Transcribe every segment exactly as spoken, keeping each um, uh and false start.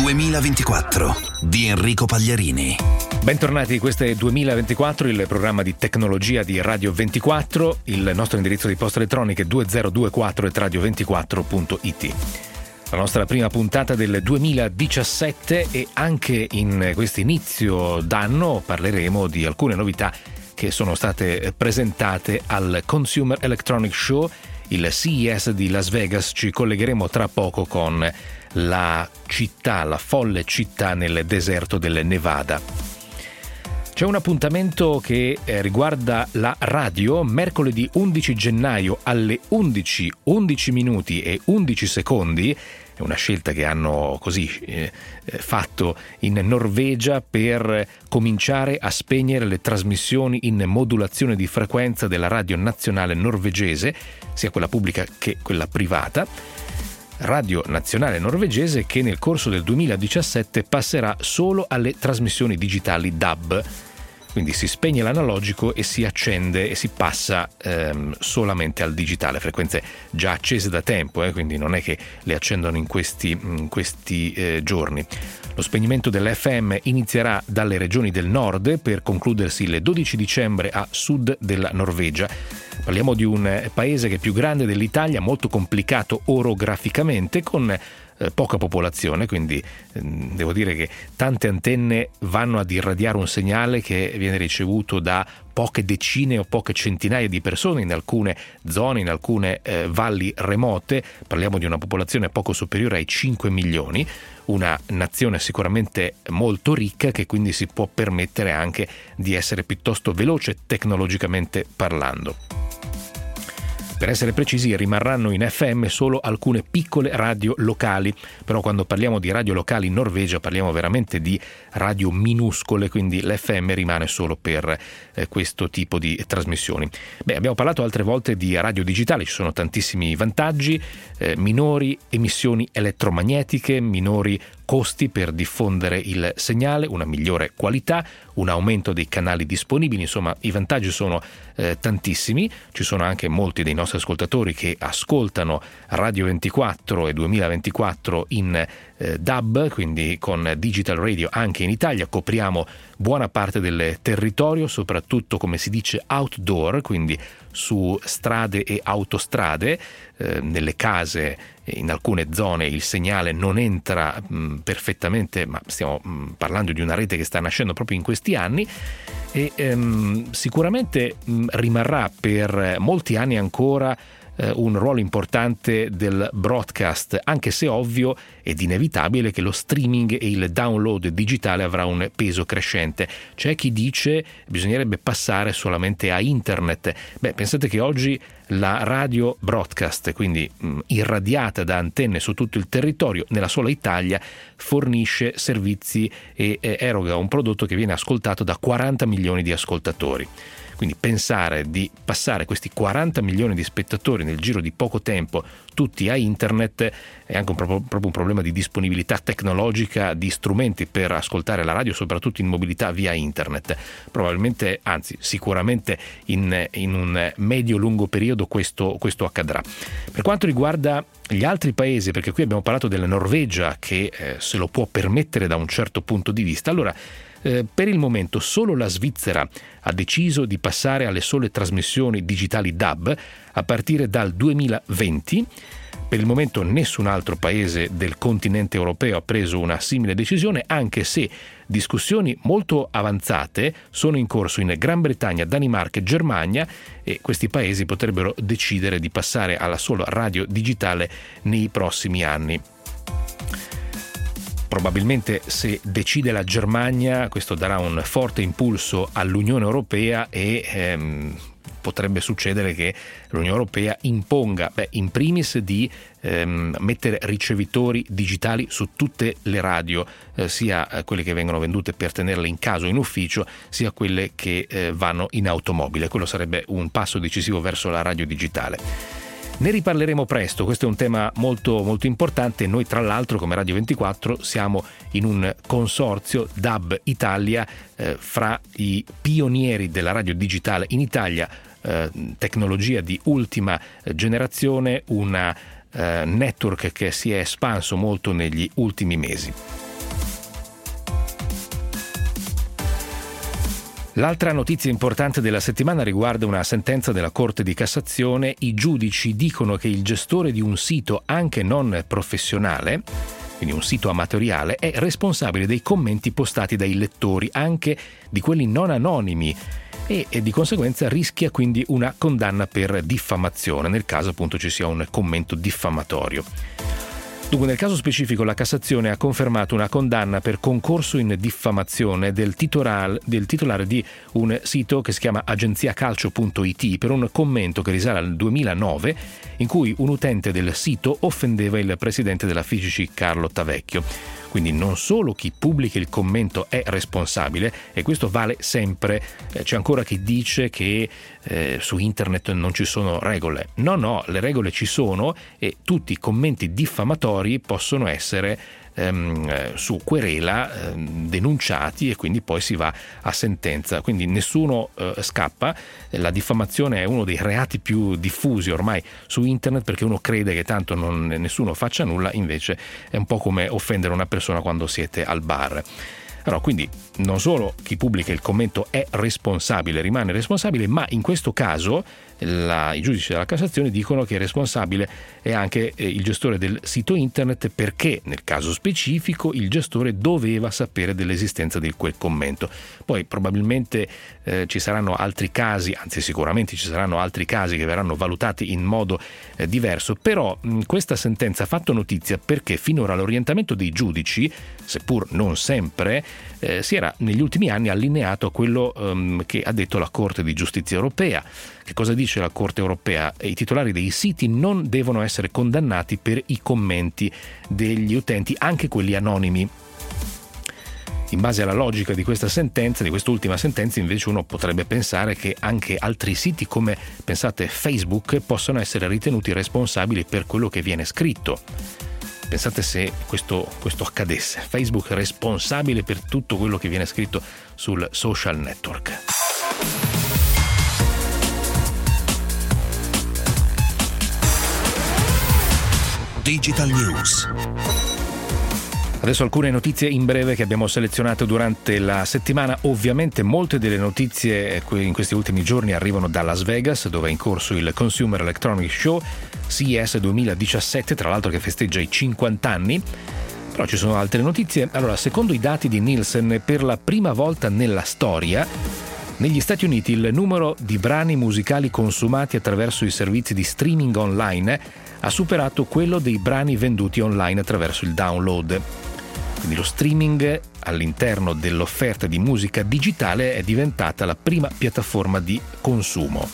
duemilaventiquattro di Enrico Pagliarini. Bentornati, questo è duemilaventiquattro, il programma di tecnologia di Radio ventiquattro. Il nostro indirizzo di posta elettronica è duemilaventiquattro at radio ventiquattro punto it. La nostra prima puntata del duemiladiciassette, e anche in questo inizio d'anno parleremo di alcune novità che sono state presentate al Consumer Electronic Show, il C E S di Las Vegas. Ci collegheremo tra poco con la città, la folle città nel deserto del Nevada. C'è un appuntamento che riguarda la radio. Mercoledì undici gennaio alle undici, undici minuti e undici secondi. È una scelta che hanno così eh, fatto in Norvegia per cominciare a spegnere le trasmissioni in modulazione di frequenza della radio nazionale norvegese, sia quella pubblica che quella privata. Radio nazionale norvegese che nel corso del duemiladiciassette passerà solo alle trasmissioni digitali D A B. Quindi si spegne l'analogico e si accende e si passa ehm, solamente al digitale, frequenze già accese da tempo, eh, quindi non è che le accendono in questi, in questi eh, giorni. Lo spegnimento dell'F M inizierà dalle regioni del nord per concludersi il dodici dicembre a sud della Norvegia. Parliamo di un paese che è più grande dell'Italia, molto complicato orograficamente, con eh, poca popolazione, quindi eh, devo dire che tante antenne vanno ad irradiare un segnale che viene ricevuto da poche decine o poche centinaia di persone in alcune zone, in alcune eh, valli remote. Parliamo di una popolazione poco superiore ai cinque milioni, una nazione sicuramente molto ricca che quindi si può permettere anche di essere piuttosto veloce tecnologicamente parlando. Per essere precisi, rimarranno in F M solo alcune piccole radio locali, però quando parliamo di radio locali in Norvegia parliamo veramente di radio minuscole, quindi l'F M rimane solo per eh, questo tipo di trasmissioni. Beh, abbiamo parlato altre volte di radio digitale, ci sono tantissimi vantaggi, eh, minori emissioni elettromagnetiche, minori costi per diffondere il segnale, una migliore qualità, un aumento dei canali disponibili. Insomma, i vantaggi sono eh, tantissimi. Ci sono anche molti dei nostri ascoltatori che ascoltano Radio ventiquattro e duemilaventiquattro in eh, D A B, quindi con Digital Radio anche in Italia. Copriamo buona parte del territorio, soprattutto come si dice outdoor, quindi su strade e autostrade. Eh, nelle case, in alcune zone il segnale non entra mh, perfettamente, ma stiamo mh, parlando di una rete che sta nascendo proprio in questi anni e ehm, sicuramente mh, rimarrà per molti anni ancora eh, un ruolo importante del broadcast, anche se ovvio ed inevitabile che lo streaming e il download digitale avrà un peso crescente. C'è chi dice bisognerebbe passare solamente a internet. Beh, pensate che oggi la radio broadcast, quindi mh, irradiata da antenne su tutto il territorio, nella sola Italia, fornisce servizi e eh, eroga un prodotto che viene ascoltato da quaranta milioni di ascoltatori. Quindi pensare di passare questi quaranta milioni di spettatori nel giro di poco tempo tutti a internet è anche un, proprio, proprio un problema di disponibilità tecnologica di strumenti per ascoltare la radio, soprattutto in mobilità via internet. Probabilmente, anzi sicuramente in, in un medio-lungo periodo questo, questo accadrà. Per quanto riguarda gli altri paesi, perché qui abbiamo parlato della Norvegia che eh, se lo può permettere da un certo punto di vista, allora Eh, per il momento solo la Svizzera ha deciso di passare alle sole trasmissioni digitali D A B a partire dal duemilaventi. Per il momento nessun altro paese del continente europeo ha preso una simile decisione, anche se discussioni molto avanzate sono in corso in Gran Bretagna, Danimarca e Germania, e questi paesi potrebbero decidere di passare alla sola radio digitale nei prossimi anni. Probabilmente se decide la Germania questo darà un forte impulso all'Unione Europea e ehm, potrebbe succedere che l'Unione Europea imponga, beh, in primis di ehm, mettere ricevitori digitali su tutte le radio, eh, sia quelle che vengono vendute per tenerle in casa o in ufficio, sia quelle che eh, vanno in automobile. Quello sarebbe un passo decisivo verso la radio digitale. Ne riparleremo presto, questo è un tema molto molto importante. Noi tra l'altro come Radio ventiquattro siamo in un consorzio D A B Italia eh, fra i pionieri della radio digitale in Italia, eh, tecnologia di ultima generazione, una eh, network che si è espanso molto negli ultimi mesi. L'altra notizia importante della settimana riguarda una sentenza della Corte di Cassazione. I giudici dicono che il gestore di un sito anche non professionale, quindi un sito amatoriale, è responsabile dei commenti postati dai lettori, anche di quelli non anonimi, e, e di conseguenza rischia quindi una condanna per diffamazione, nel caso appunto ci sia un commento diffamatorio. Dunque, nel caso specifico la Cassazione ha confermato una condanna per concorso in diffamazione del, titoral, del titolare di un sito che si chiama agenziacalcio punto it per un commento che risale al duemilanove in cui un utente del sito offendeva il presidente della F I G C Carlo Tavecchio. Quindi non solo chi pubblica il commento è responsabile, e questo vale sempre. Eh, c'è ancora chi dice che eh, su internet non ci sono regole. No, no, le regole ci sono e tutti i commenti diffamatori possono essere ehm, su querela ehm, denunciati, e quindi poi si va a sentenza. Quindi nessuno eh, scappa. La diffamazione è uno dei reati più diffusi ormai su internet, perché uno crede che tanto non, nessuno faccia nulla, invece è un po' come offendere una persona quando siete al bar. Allora, quindi non solo chi pubblica il commento è responsabile, rimane responsabile, ma in questo caso la, i giudici della Cassazione dicono che responsabile è anche eh, il gestore del sito internet, perché nel caso specifico il gestore doveva sapere dell'esistenza di quel commento. Poi probabilmente eh, ci saranno altri casi, anzi sicuramente ci saranno altri casi che verranno valutati in modo eh, diverso, però mh, questa sentenza ha fatto notizia perché finora l'orientamento dei giudici, seppur non sempre, eh, si era negli ultimi anni allineato a quello um, che ha detto la Corte di Giustizia Europea. Che cosa dice la Corte Europea? I titolari dei siti non devono essere condannati per i commenti degli utenti, anche quelli anonimi. In base alla logica di questa sentenza, di quest'ultima sentenza, invece uno potrebbe pensare che anche altri siti come, pensate, Facebook, possano essere ritenuti responsabili per quello che viene scritto. Pensate se questo, questo accadesse. Facebook è responsabile per tutto quello che viene scritto sul social network. Digital News. Adesso alcune notizie in breve che abbiamo selezionato durante la settimana. Ovviamente molte delle notizie in questi ultimi giorni arrivano da Las Vegas, dove è in corso il Consumer Electronics Show C E S duemiladiciassette, tra l'altro che festeggia i cinquanta anni. Però ci sono altre notizie. Allora, secondo i dati di Nielsen, per la prima volta nella storia, negli Stati Uniti il numero di brani musicali consumati attraverso i servizi di streaming online ha superato quello dei brani venduti online attraverso il download. Quindi lo streaming all'interno dell'offerta di musica digitale è diventata la prima piattaforma di consumo.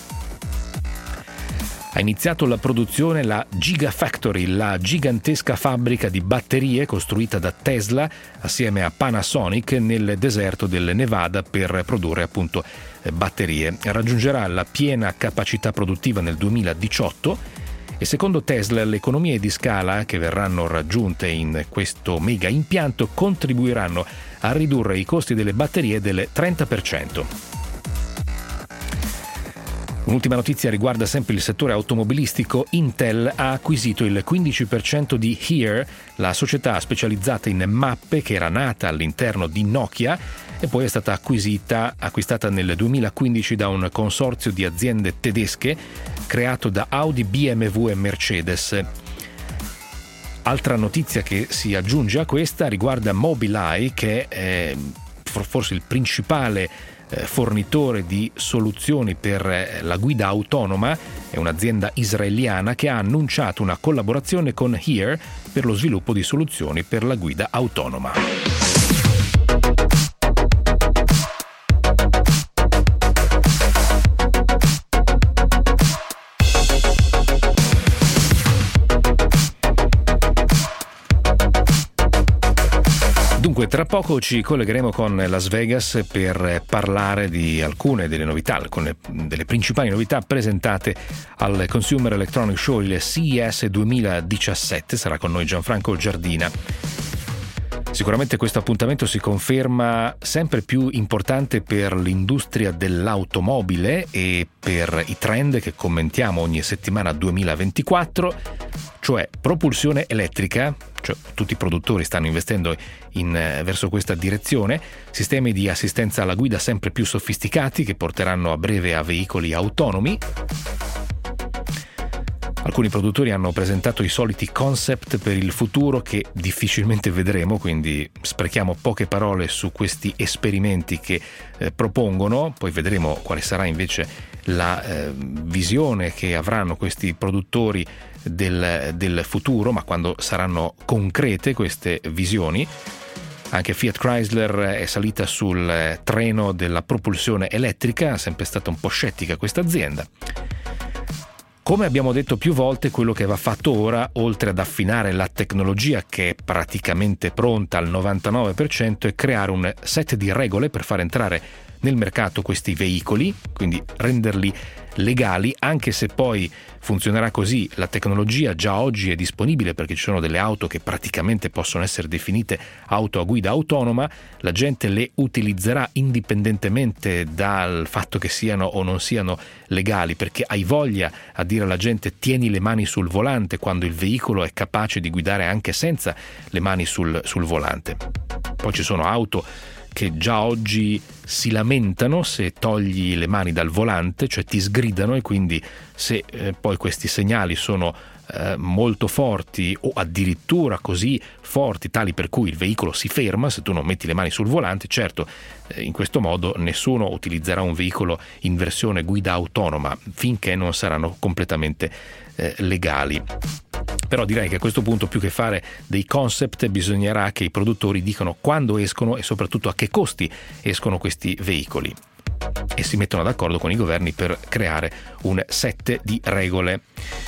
Ha iniziato la produzione la Gigafactory, la gigantesca fabbrica di batterie costruita da Tesla assieme a Panasonic nel deserto del Nevada per produrre appunto batterie. Raggiungerà la piena capacità produttiva nel duemiladiciotto e secondo Tesla le economie di scala che verranno raggiunte in questo mega impianto contribuiranno a ridurre i costi delle batterie del trenta per cento. Un'ultima notizia riguarda sempre il settore automobilistico. Intel ha acquisito il quindici per cento di Here, la società specializzata in mappe che era nata all'interno di Nokia e poi è stata acquisita, acquistata nel duemilaquindici da un consorzio di aziende tedesche creato da Audi, B M W e Mercedes. Altra notizia che si aggiunge a questa riguarda Mobileye, che è forse il principale fornitore di soluzioni per la guida autonoma. È un'azienda israeliana che ha annunciato una collaborazione con Here per lo sviluppo di soluzioni per la guida autonoma. Dunque, tra poco ci collegheremo con Las Vegas per parlare di alcune delle novità, alcune delle principali novità presentate al Consumer Electronics Show, il C E S duemiladiciassette. Sarà con noi Gianfranco Giardina. Sicuramente questo appuntamento si conferma sempre più importante per l'industria dell'automobile e per i trend che commentiamo ogni settimana duemilaventiquattro, cioè propulsione elettrica, cioè tutti i produttori stanno investendo in, verso questa direzione, sistemi di assistenza alla guida sempre più sofisticati che porteranno a breve a veicoli autonomi. Alcuni produttori hanno presentato i soliti concept per il futuro che difficilmente vedremo, quindi sprechiamo poche parole su questi esperimenti che eh, propongono, poi vedremo quale sarà invece la eh, visione che avranno questi produttori del, del futuro, ma quando saranno concrete queste visioni. Anche Fiat Chrysler è salita sul treno della propulsione elettrica, è sempre stata un po' scettica questa azienda. Come abbiamo detto più volte, quello che va fatto ora, oltre ad affinare la tecnologia che è praticamente pronta al novantanove per cento, è creare un set di regole per far entrare nel mercato questi veicoli, quindi renderli legali, anche se poi funzionerà così. La tecnologia già oggi è disponibile perché ci sono delle auto che praticamente possono essere definite auto a guida autonoma, la gente le utilizzerà indipendentemente dal fatto che siano o non siano legali, perché hai voglia a dire alla gente tieni le mani sul volante quando il veicolo è capace di guidare anche senza le mani sul, sul volante. Poi ci sono auto che già oggi si lamentano se togli le mani dal volante, cioè ti sgridano, e quindi se eh, poi questi segnali sono eh, molto forti o addirittura così forti tali per cui il veicolo si ferma se tu non metti le mani sul volante, certo eh, in questo modo nessuno utilizzerà un veicolo in versione guida autonoma finché non saranno completamente eh, legali. Però direi che a questo punto, più che fare dei concept, bisognerà che i produttori dicano quando escono e soprattutto a che costi escono questi veicoli e si mettono d'accordo con i governi per creare un set di regole.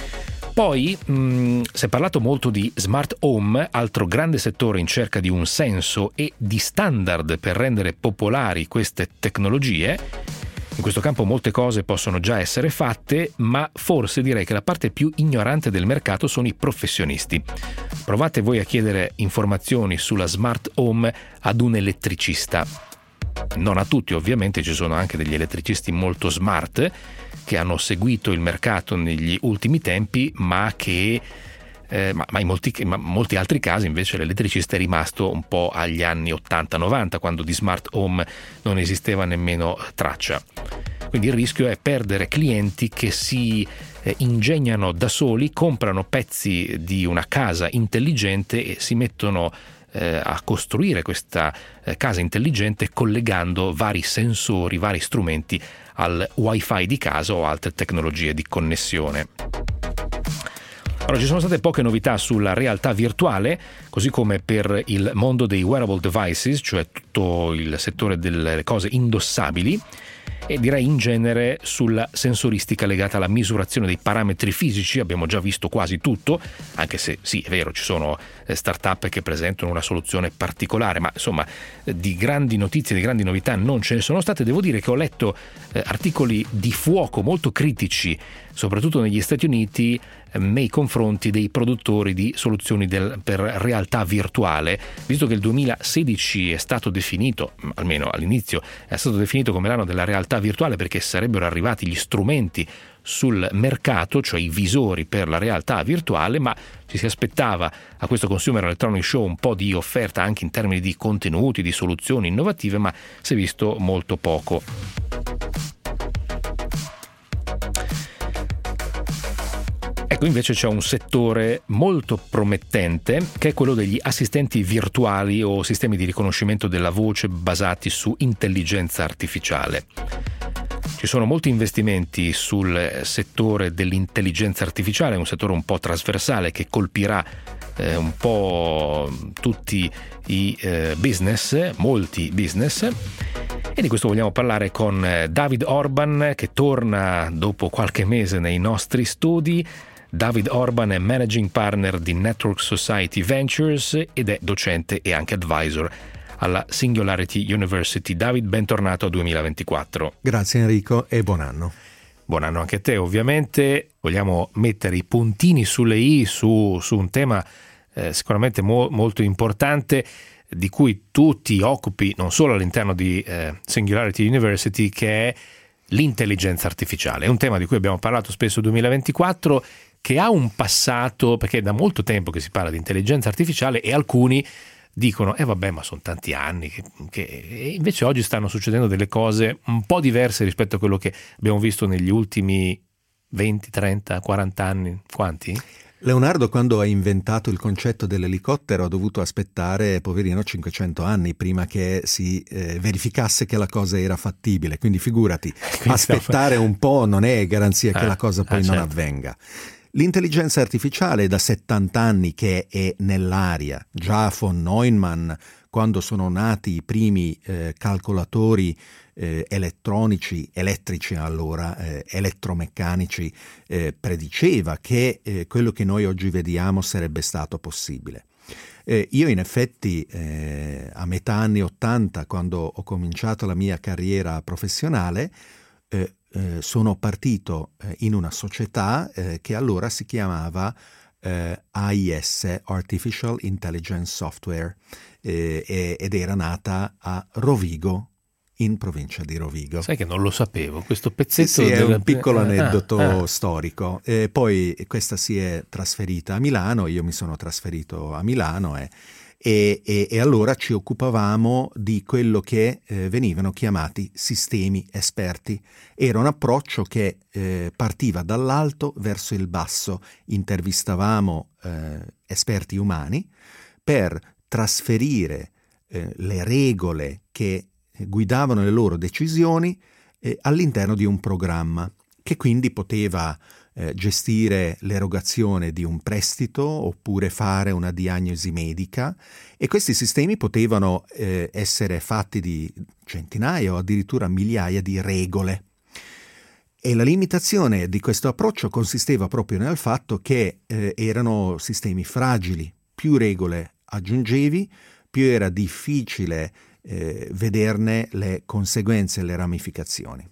Poi mh, si è parlato molto di smart home, altro grande settore in cerca di un senso e di standard per rendere popolari queste tecnologie. In questo campo molte cose possono già essere fatte, ma forse direi che la parte più ignorante del mercato sono i professionisti. Provate voi a chiedere informazioni sulla smart home ad un elettricista. Non a tutti, ovviamente, ci sono anche degli elettricisti molto smart che hanno seguito il mercato negli ultimi tempi, ma che Eh, ma, ma in molti, ma molti altri casi invece l'elettricista è rimasto un po' agli anni ottanta novanta, quando di smart home non esisteva nemmeno traccia. Quindi il rischio è perdere clienti che si eh, ingegnano da soli, comprano pezzi di una casa intelligente e si mettono eh, a costruire questa eh, casa intelligente collegando vari sensori, vari strumenti al wifi di casa o altre tecnologie di connessione. Allora, ci sono state poche novità sulla realtà virtuale, così come per il mondo dei wearable devices, cioè tutto il settore delle cose indossabili, e direi in genere sulla sensoristica legata alla misurazione dei parametri fisici. Abbiamo già visto quasi tutto, anche se sì, è vero, ci sono start-up che presentano una soluzione particolare, ma insomma di grandi notizie, di grandi novità non ce ne sono state. Devo dire che ho letto eh, articoli di fuoco molto critici, soprattutto negli Stati Uniti, eh, nei confronti dei produttori di soluzioni del, per realtà virtuale, visto che il duemilasedici è stato definito, almeno all'inizio, è stato definito come l'anno della realtà virtuale perché sarebbero arrivati gli strumenti sul mercato, cioè i visori per la realtà virtuale, ma ci si aspettava a questo Consumer Electronics Show un po' di offerta anche in termini di contenuti, di soluzioni innovative, ma si è visto molto poco. Ecco, invece c'è un settore molto promettente che è quello degli assistenti virtuali o sistemi di riconoscimento della voce basati su intelligenza artificiale. Ci sono molti investimenti sul settore dell'intelligenza artificiale, un settore un po' trasversale che colpirà eh, un po' tutti i eh, business, molti business. E di questo vogliamo parlare con David Orban, che torna dopo qualche mese nei nostri studi. David Orban è Managing Partner di Network Society Ventures ed è docente e anche advisor alla Singularity University. David, bentornato a duemilaventiquattro. Grazie Enrico e buon anno. Buon anno anche a te. Ovviamente vogliamo mettere i puntini sulle i su, su un tema eh, sicuramente mo- molto importante, di cui tu ti occupi non solo all'interno di eh, Singularity University, che è l'intelligenza artificiale. È un tema di cui abbiamo parlato spesso nel duemilaventiquattro, che ha un passato, perché è da molto tempo che si parla di intelligenza artificiale e alcuni dicono eh vabbè, ma sono tanti anni che, che... E invece oggi stanno succedendo delle cose un po' diverse rispetto a quello che abbiamo visto negli ultimi venti, trenta, quaranta anni. Quanti? Leonardo, quando ha inventato il concetto dell'elicottero, ha dovuto aspettare, poverino, cinquecento anni prima che si eh, verificasse che la cosa era fattibile. Quindi figurati, quindi aspettare un po' non è garanzia che ah, la cosa poi ah, non certo. avvenga. L'intelligenza artificiale è da settanta anni che è nell'aria. Già von Neumann, quando sono nati i primi eh, calcolatori eh, elettronici, elettrici allora, eh, elettromeccanici, eh, prediceva che eh, quello che noi oggi vediamo sarebbe stato possibile. Eh, io in effetti eh, a metà anni ottanta, quando ho cominciato la mia carriera professionale, eh, eh, sono partito eh, in una società eh, che allora si chiamava eh, A I S, Artificial Intelligence Software, eh, ed era nata a Rovigo, in provincia di Rovigo. Sai che non lo sapevo, questo pezzetto sì, sì, è della... un piccolo aneddoto ah, ah. storico. E poi questa si è trasferita a Milano, io mi sono trasferito a Milano eh, e, e, e allora ci occupavamo di quello che eh, venivano chiamati sistemi esperti. Era un approccio che eh, partiva dall'alto verso il basso. Intervistavamo eh, esperti umani per trasferire eh, le regole che guidavano le loro decisioni eh, all'interno di un programma che quindi poteva eh, gestire l'erogazione di un prestito oppure fare una diagnosi medica, e questi sistemi potevano eh, essere fatti di centinaia o addirittura migliaia di regole. E la limitazione di questo approccio consisteva proprio nel fatto che eh, erano sistemi fragili. Più regole aggiungevi, più era difficile eh, vederne le conseguenze e le ramificazioni.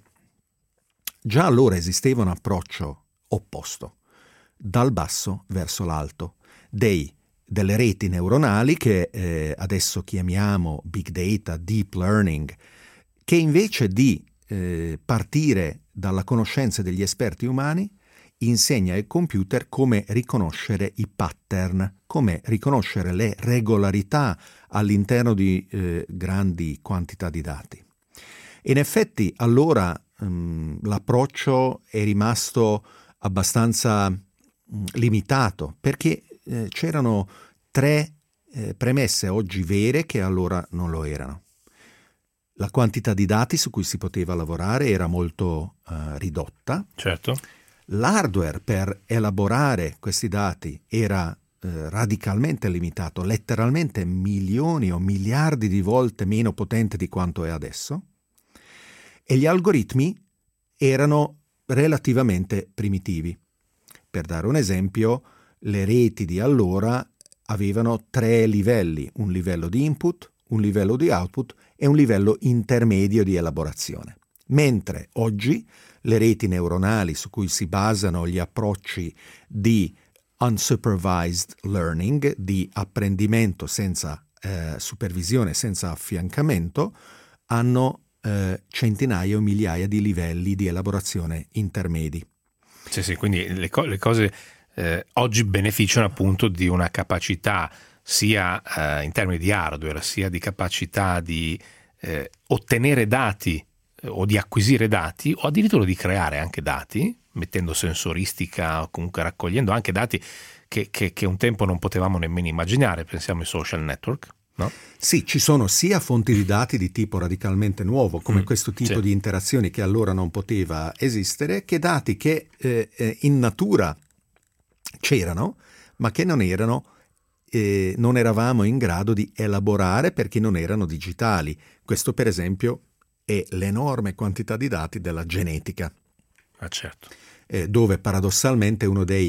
Già allora esisteva un approccio opposto, dal basso verso l'alto, dei, delle reti neuronali che eh, adesso chiamiamo big data, deep learning, che invece di eh, partire dalla conoscenza degli esperti umani insegna ai computer come riconoscere i pattern, come riconoscere le regolarità all'interno di eh, grandi quantità di dati. In effetti allora um, l'approccio è rimasto abbastanza um, limitato, perché eh, c'erano tre eh, premesse oggi vere che allora non lo erano. La quantità di dati su cui si poteva lavorare era molto uh, ridotta. Certo. L'hardware per elaborare questi dati era eh, radicalmente limitato, letteralmente milioni o miliardi di volte meno potente di quanto è adesso, e gli algoritmi erano relativamente primitivi. Per dare un esempio, le reti di allora avevano tre livelli, un livello di input, un livello di output e un livello intermedio di elaborazione. Mentre oggi le reti neuronali su cui si basano gli approcci di unsupervised learning, di apprendimento senza eh, supervisione, senza affiancamento, hanno eh, centinaia o migliaia di livelli di elaborazione intermedi. Sì, sì, quindi le, co- le cose eh, oggi beneficiano appunto di una capacità sia eh, in termini di hardware, sia di capacità di eh, ottenere dati o di acquisire dati, o addirittura di creare anche dati, mettendo sensoristica o comunque raccogliendo anche dati che, che, che un tempo non potevamo nemmeno immaginare. Pensiamo ai social network, no? Sì, ci sono sia fonti di dati di tipo radicalmente nuovo, come mm, questo tipo sì. di interazioni che allora non poteva esistere, che dati che eh, in natura c'erano, ma che non erano eh, non eravamo in grado di elaborare perché non erano digitali. Questo per esempio è l'enorme quantità di dati della genetica, ah, certo. eh, dove paradossalmente uno dei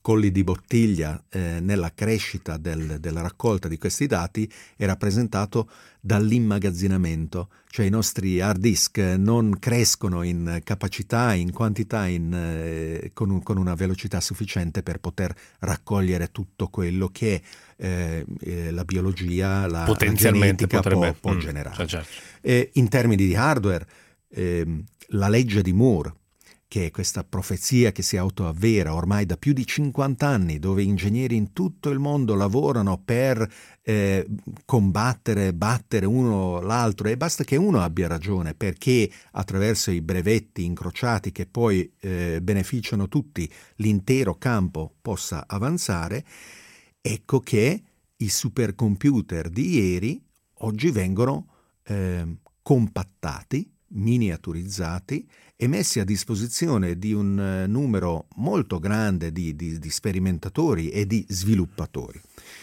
colli di bottiglia eh, nella crescita del, della raccolta di questi dati è rappresentato dall'immagazzinamento, cioè i nostri hard disk non crescono in capacità, in quantità, in, eh, con, un, con una velocità sufficiente per poter raccogliere tutto quello che eh, eh, la biologia, la, la genetica può, può mm, generare. Cioè certo. eh, in termini di hardware, eh, la legge di Moore, che è questa profezia che si autoavvera ormai da più di cinquanta anni, dove ingegneri in tutto il mondo lavorano per eh, combattere, battere uno l'altro, e basta che uno abbia ragione, perché attraverso i brevetti incrociati che poi eh, beneficiano tutti, l'intero campo possa avanzare. Ecco che i supercomputer di ieri oggi vengono eh, compattati, miniaturizzati e messi a disposizione di un uh, numero molto grande di, di, di sperimentatori e di sviluppatori.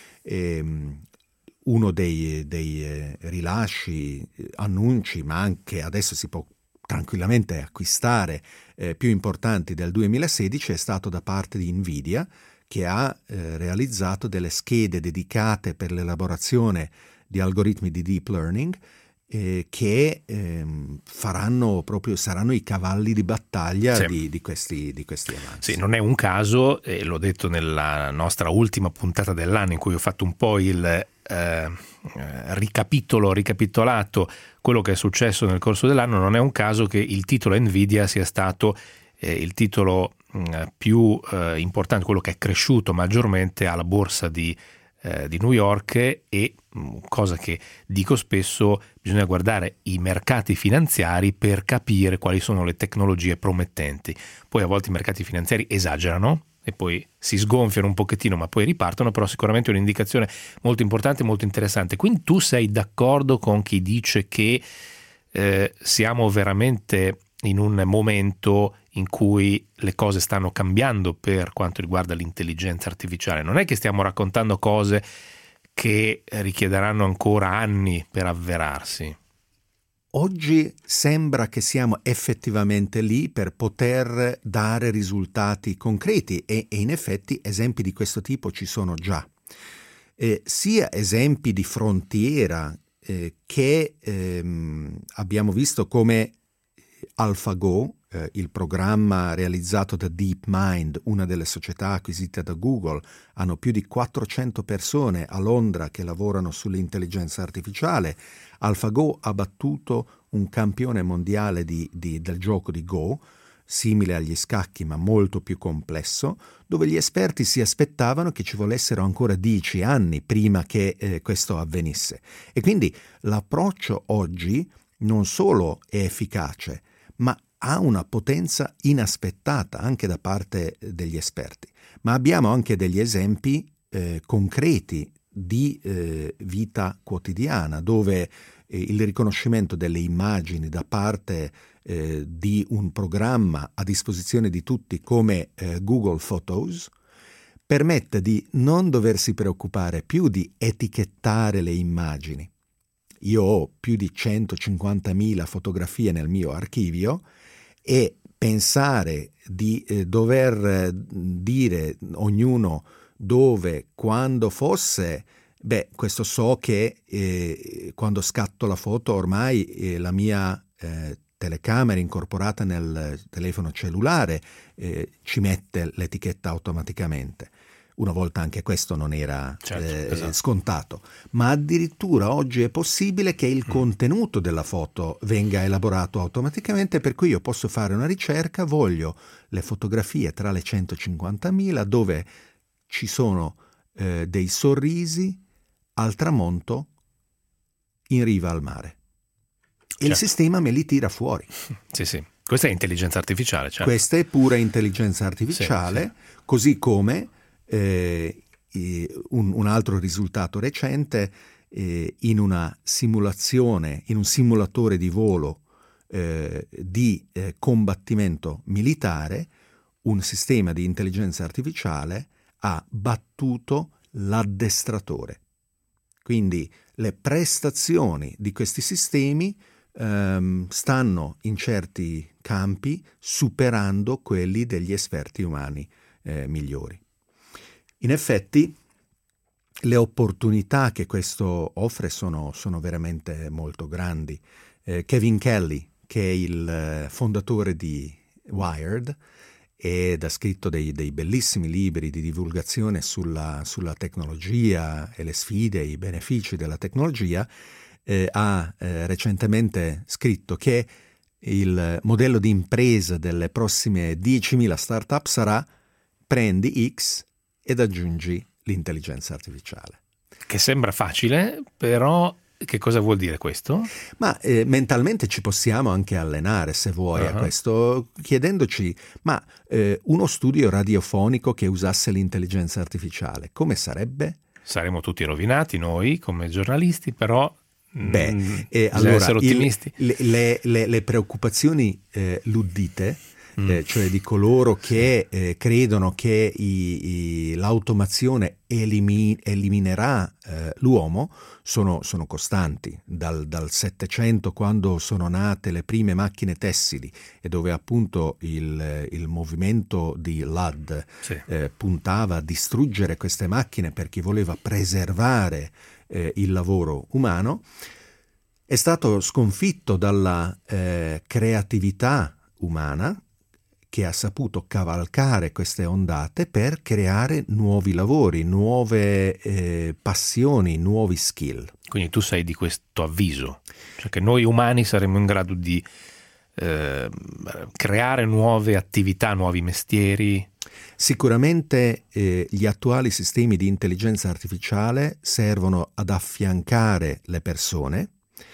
E, uno dei, dei eh, rilasci, annunci, ma anche adesso si può tranquillamente acquistare, eh, più importanti del duemilasedici è stato da parte di Nvidia, che ha eh, realizzato delle schede dedicate per l'elaborazione di algoritmi di deep learning Eh, che ehm, faranno proprio, saranno i cavalli di battaglia sì. di, di, questi, di questi avanzi. Sì, non è un caso, e l'ho detto nella nostra ultima puntata dell'anno in cui ho fatto un po' il eh, ricapitolo, ricapitolato quello che è successo nel corso dell'anno, non è un caso che il titolo Nvidia sia stato eh, il titolo mh, più eh, importante, quello che è cresciuto maggiormente alla borsa di Eh, di New York, e mh, cosa che dico spesso, bisogna guardare i mercati finanziari per capire quali sono le tecnologie promettenti. Poi a volte i mercati finanziari esagerano e poi si sgonfiano un pochettino ma poi ripartono, però sicuramente è un'indicazione molto importante e molto interessante. Quindi tu sei d'accordo con chi dice che eh, siamo veramente in un momento in cui le cose stanno cambiando per quanto riguarda l'intelligenza artificiale? Non è che stiamo raccontando cose che richiederanno ancora anni per avverarsi. Oggi sembra che siamo effettivamente lì per poter dare risultati concreti e, e in effetti esempi di questo tipo ci sono già. Eh, sia esempi di frontiera eh, che ehm, abbiamo visto come AlphaGo, eh, il programma realizzato da DeepMind, una delle società acquisite da Google. Hanno più di quattrocento persone a Londra che lavorano sull'intelligenza artificiale. AlphaGo ha battuto un campione mondiale di, di, del gioco di Go, simile agli scacchi ma molto più complesso, dove gli esperti si aspettavano che ci volessero ancora dieci anni prima che eh, questo avvenisse. E quindi l'approccio oggi non solo è efficace, ma ha una potenza inaspettata anche da parte degli esperti. Ma abbiamo anche degli esempi eh, concreti di eh, vita quotidiana, dove eh, il riconoscimento delle immagini da parte eh, di un programma a disposizione di tutti come eh, Google Photos permette di non doversi preoccupare più di etichettare le immagini. Io ho più di centocinquantamila fotografie nel mio archivio e pensare di eh, dover eh, dire ognuno dove, quando fosse, beh, questo so che eh, quando scatto la foto ormai eh, la mia eh, telecamera incorporata nel telefono cellulare eh, ci mette l'etichetta automaticamente. Una volta anche questo non era certo, eh, esatto. scontato, ma addirittura oggi è possibile che il mm. contenuto della foto venga elaborato automaticamente, per cui io posso fare una ricerca, voglio le fotografie tra le centocinquantamila dove ci sono eh, dei sorrisi al tramonto in riva al mare. E certo. il sistema me li tira fuori. Sì, sì. Questa è intelligenza artificiale. Certo. Questa è pura intelligenza artificiale, sì, sì. così come Eh, un, un altro risultato recente eh, in una simulazione, in un simulatore di volo eh, di eh, combattimento militare, un sistema di intelligenza artificiale ha battuto l'addestratore. Quindi le prestazioni di questi sistemi ehm, stanno in certi campi superando quelli degli esperti umani eh, migliori. In effetti le opportunità che questo offre sono, sono veramente molto grandi. Eh, Kevin Kelly, che è il fondatore di Wired ed ha scritto dei, dei bellissimi libri di divulgazione sulla, sulla tecnologia e le sfide e i benefici della tecnologia, eh, ha eh, recentemente scritto che il modello di impresa delle prossime diecimila startup sarà: prendi X ed aggiungi l'intelligenza artificiale. Che sembra facile, però che cosa vuol dire questo? Ma eh, mentalmente ci possiamo anche allenare, se vuoi, uh-huh. a questo, chiedendoci: ma eh, uno studio radiofonico che usasse l'intelligenza artificiale, come sarebbe? Saremmo tutti rovinati noi come giornalisti, però Beh, mm, eh, allora, essere ottimisti. Il, le, le, le preoccupazioni eh, luddite, mm. eh, cioè di coloro che eh, credono che i, i, l'automazione elimi, eliminerà eh, l'uomo, sono, sono costanti. Dal, dal Settecento, quando sono nate le prime macchine tessili e dove appunto il, il movimento di Ludd sì. eh, puntava a distruggere queste macchine perché voleva preservare Eh, il lavoro umano, è stato sconfitto dalla eh, creatività umana, che ha saputo cavalcare queste ondate per creare nuovi lavori, nuove eh, passioni, nuovi skill. Quindi tu sei di questo avviso, cioè che noi umani saremmo in grado di eh, creare nuove attività, nuovi mestieri? Sicuramente eh, gli attuali sistemi di intelligenza artificiale servono ad affiancare le persone,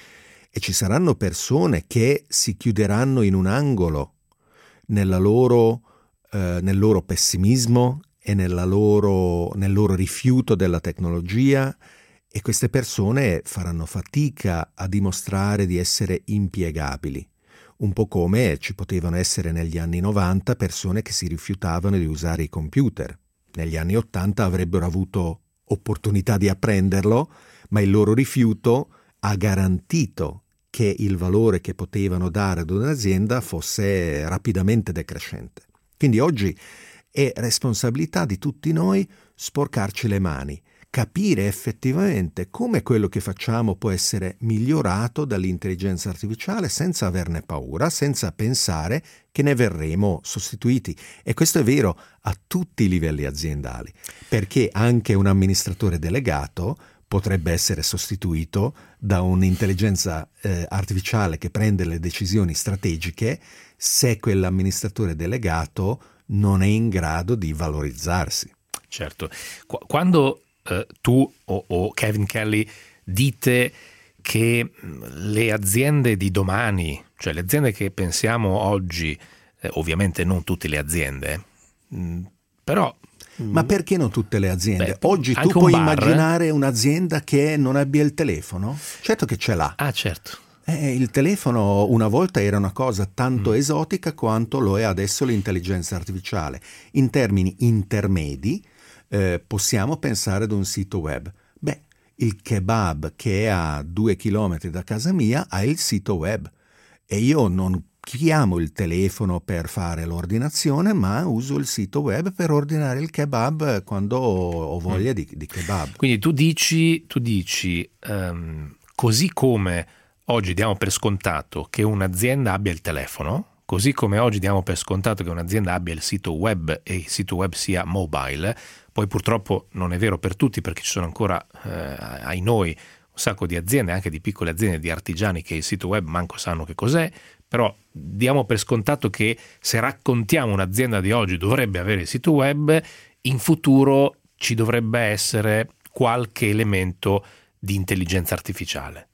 e ci saranno persone che si chiuderanno in un angolo nella loro, eh, nel loro pessimismo e nella loro, nel loro rifiuto della tecnologia, e queste persone faranno fatica a dimostrare di essere impiegabili. Un po' come ci potevano essere negli anni novanta persone che si rifiutavano di usare i computer. Negli anni ottanta avrebbero avuto opportunità di apprenderlo, ma il loro rifiuto ha garantito che il valore che potevano dare ad un'azienda fosse rapidamente decrescente. Quindi oggi è responsabilità di tutti noi sporcarci le mani, capire effettivamente come quello che facciamo può essere migliorato dall'intelligenza artificiale senza averne paura, senza pensare che ne verremo sostituiti. E questo è vero a tutti i livelli aziendali, perché anche un amministratore delegato potrebbe essere sostituito da un'intelligenza eh, artificiale che prende le decisioni strategiche se quell'amministratore delegato non è in grado di valorizzarsi. Certo. Qu- quando Uh, tu o, o Kevin Kelly dite che le aziende di domani, cioè le aziende che pensiamo oggi, eh, ovviamente non tutte le aziende, mh, però... Ma perché non tutte le aziende? Beh, oggi tu puoi immaginare un'azienda che non abbia il telefono? Certo che ce l'ha. Ah, certo. Eh, il telefono una volta era una cosa tanto mm. esotica quanto lo è adesso l'intelligenza artificiale. In termini intermedi, Eh, possiamo pensare ad un sito web. Beh, il kebab che è a due chilometri da casa mia ha il sito web, e io non chiamo il telefono per fare l'ordinazione, ma uso il sito web per ordinare il kebab quando ho voglia mm. di, di kebab. Quindi tu dici, tu dici um, così come oggi diamo per scontato che un'azienda abbia il telefono, così come oggi diamo per scontato che un'azienda abbia il sito web e il sito web sia mobile. Poi purtroppo non è vero per tutti, perché ci sono ancora, eh, ai noi, un sacco di aziende, anche di piccole aziende, di artigiani, che il sito web manco sanno che cos'è, però diamo per scontato che se raccontiamo un'azienda di oggi dovrebbe avere il sito web, in futuro ci dovrebbe essere qualche elemento di intelligenza artificiale.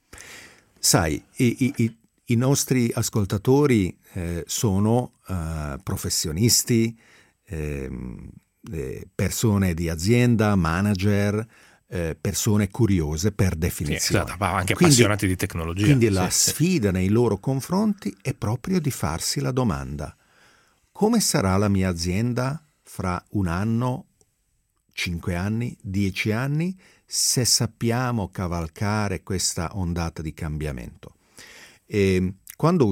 Sai, i, i, i nostri ascoltatori eh, sono uh, professionisti, eh, persone di azienda, manager, eh, persone curiose per definizione. Sì, esatto, ma anche quindi, appassionati di tecnologia. Quindi sì, la sì. sfida nei loro confronti è proprio di farsi la domanda: come sarà la mia azienda fra un anno, cinque anni, dieci anni, se sappiamo cavalcare questa ondata di cambiamento? E quando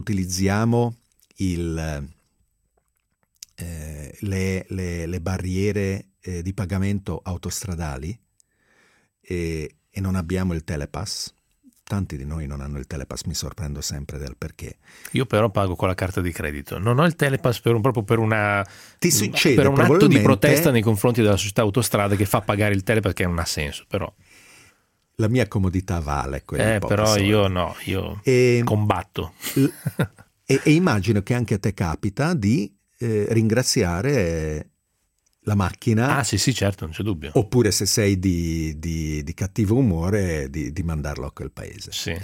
utilizziamo il... Eh, le, le, le barriere eh, di pagamento autostradali e, e non abbiamo il Telepass. Tanti di noi non hanno il Telepass, mi sorprendo sempre del perché. Io però pago con la carta di credito. Non ho il Telepass per un, proprio per una Ti succede per un atto di probabilmente- protesta nei confronti della società autostrade che fa pagare il Telepass, che non ha senso, però. La mia comodità vale quella Eh, pochi però soldi. io no, io E- combatto. E, e immagino che anche a te capita di eh, ringraziare eh, la macchina, Ah sì sì, certo, non c'è dubbio. oppure se sei di, di- di cattivo umore di, di mandarlo a quel paese. Sì.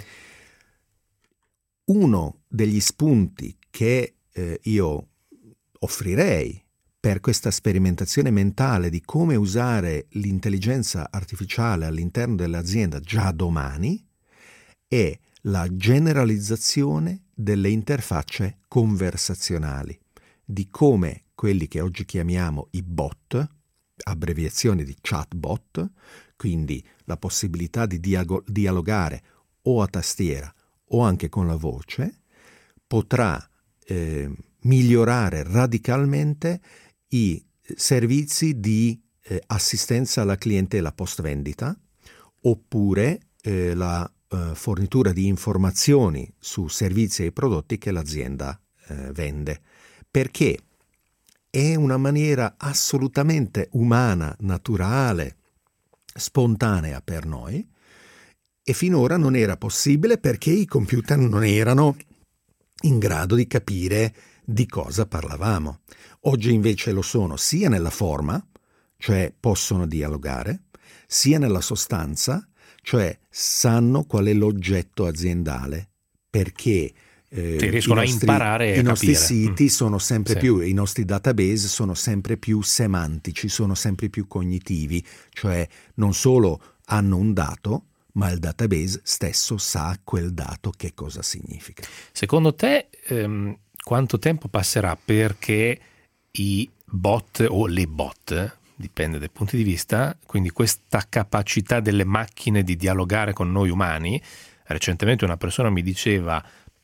Uno degli spunti che eh, io offrirei per questa sperimentazione mentale di come usare l'intelligenza artificiale all'interno dell'azienda già domani è la generalizzazione delle interfacce conversazionali, di come quelli che oggi chiamiamo i bot, abbreviazioni di chatbot, quindi la possibilità di diago- dialogare o a tastiera o anche con la voce, potrà eh, migliorare radicalmente i servizi di eh, assistenza alla clientela post vendita, oppure eh, la eh, fornitura di informazioni su servizi e prodotti che l'azienda eh, vende, perché è una maniera assolutamente umana, naturale, spontanea per noi, e finora non era possibile perché i computer non erano in grado di capire di cosa parlavamo. Oggi invece lo sono sia nella forma, cioè possono dialogare, sia nella sostanza, cioè sanno qual è l'oggetto aziendale, perché eh, Sì, riescono i a nostri, imparare e i a nostri capire. siti Mm. sono sempre Sì. più, i nostri database sono sempre più semantici, sono sempre più cognitivi, cioè non solo hanno un dato, ma il database stesso sa quel dato che cosa significa. Secondo te ehm, quanto tempo passerà perché i bot o le bot, dipende dai punti di vista, quindi questa capacità delle macchine di dialogare con noi umani? Recentemente una persona mi diceva,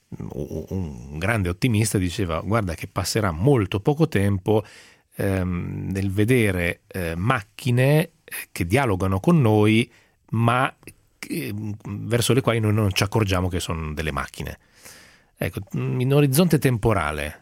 un grande ottimista diceva, guarda che passerà molto poco tempo ehm, nel vedere eh, macchine che dialogano con noi, ma che, verso le quali noi non ci accorgiamo che sono delle macchine. Ecco, in orizzonte temporale.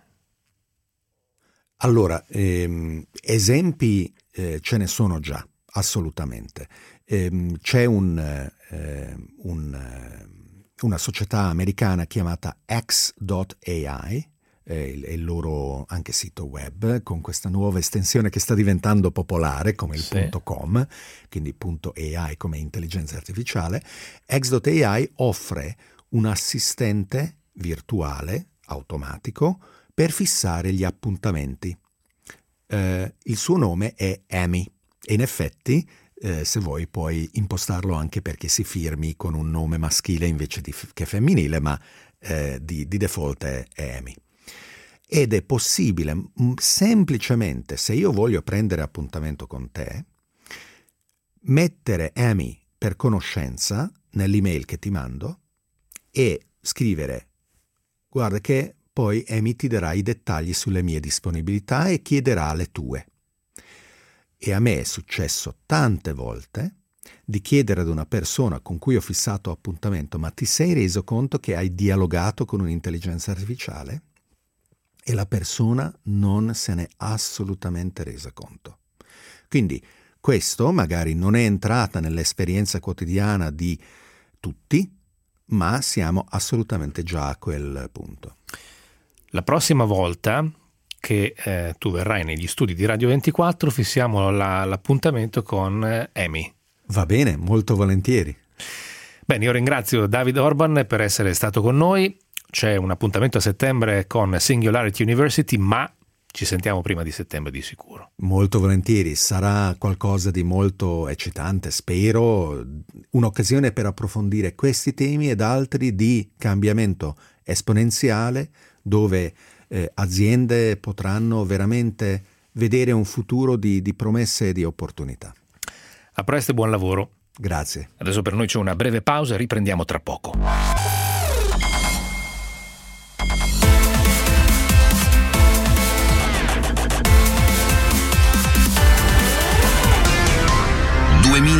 Allora, ehm, esempi eh, ce ne sono già, assolutamente. Ehm, c'è un, eh, un, eh, una società americana chiamata X dot A I, eh, il, il loro anche sito web, con questa nuova estensione che sta diventando popolare come il Sì. .com, quindi .ai come intelligenza artificiale. X dot A I offre un assistente virtuale automatico per fissare gli appuntamenti. Eh, il suo nome è Amy e in effetti eh, se vuoi puoi impostarlo anche perché si firmi con un nome maschile invece di, che femminile, ma eh, di, di default è, è Amy. Ed è possibile m- semplicemente, se io voglio prendere appuntamento con te, mettere Amy per conoscenza nell'email che ti mando e scrivere: guarda che poi Amy ti darà i dettagli sulle mie disponibilità e chiederà le tue. E a me è successo tante volte di chiedere ad una persona con cui ho fissato appuntamento: ma ti sei reso conto che hai dialogato con un'intelligenza artificiale? E la persona non se n'è assolutamente resa conto. Quindi questo magari non è entrata nell'esperienza quotidiana di tutti, ma siamo assolutamente già a quel punto. La prossima volta che eh, tu verrai negli studi di Radio ventiquattro fissiamo la, l'appuntamento con eh, Amy. Va bene, molto volentieri. Bene, io ringrazio David Orban per essere stato con noi. C'è un appuntamento a settembre con Singularity University, ma ci sentiamo prima di settembre di sicuro. Molto volentieri, sarà qualcosa di molto eccitante, spero, un'occasione per approfondire questi temi ed altri di cambiamento esponenziale, dove eh, aziende potranno veramente vedere un futuro di, di promesse e di opportunità. A presto e buon lavoro. Grazie. Adesso per noi c'è una breve pausa e riprendiamo tra poco.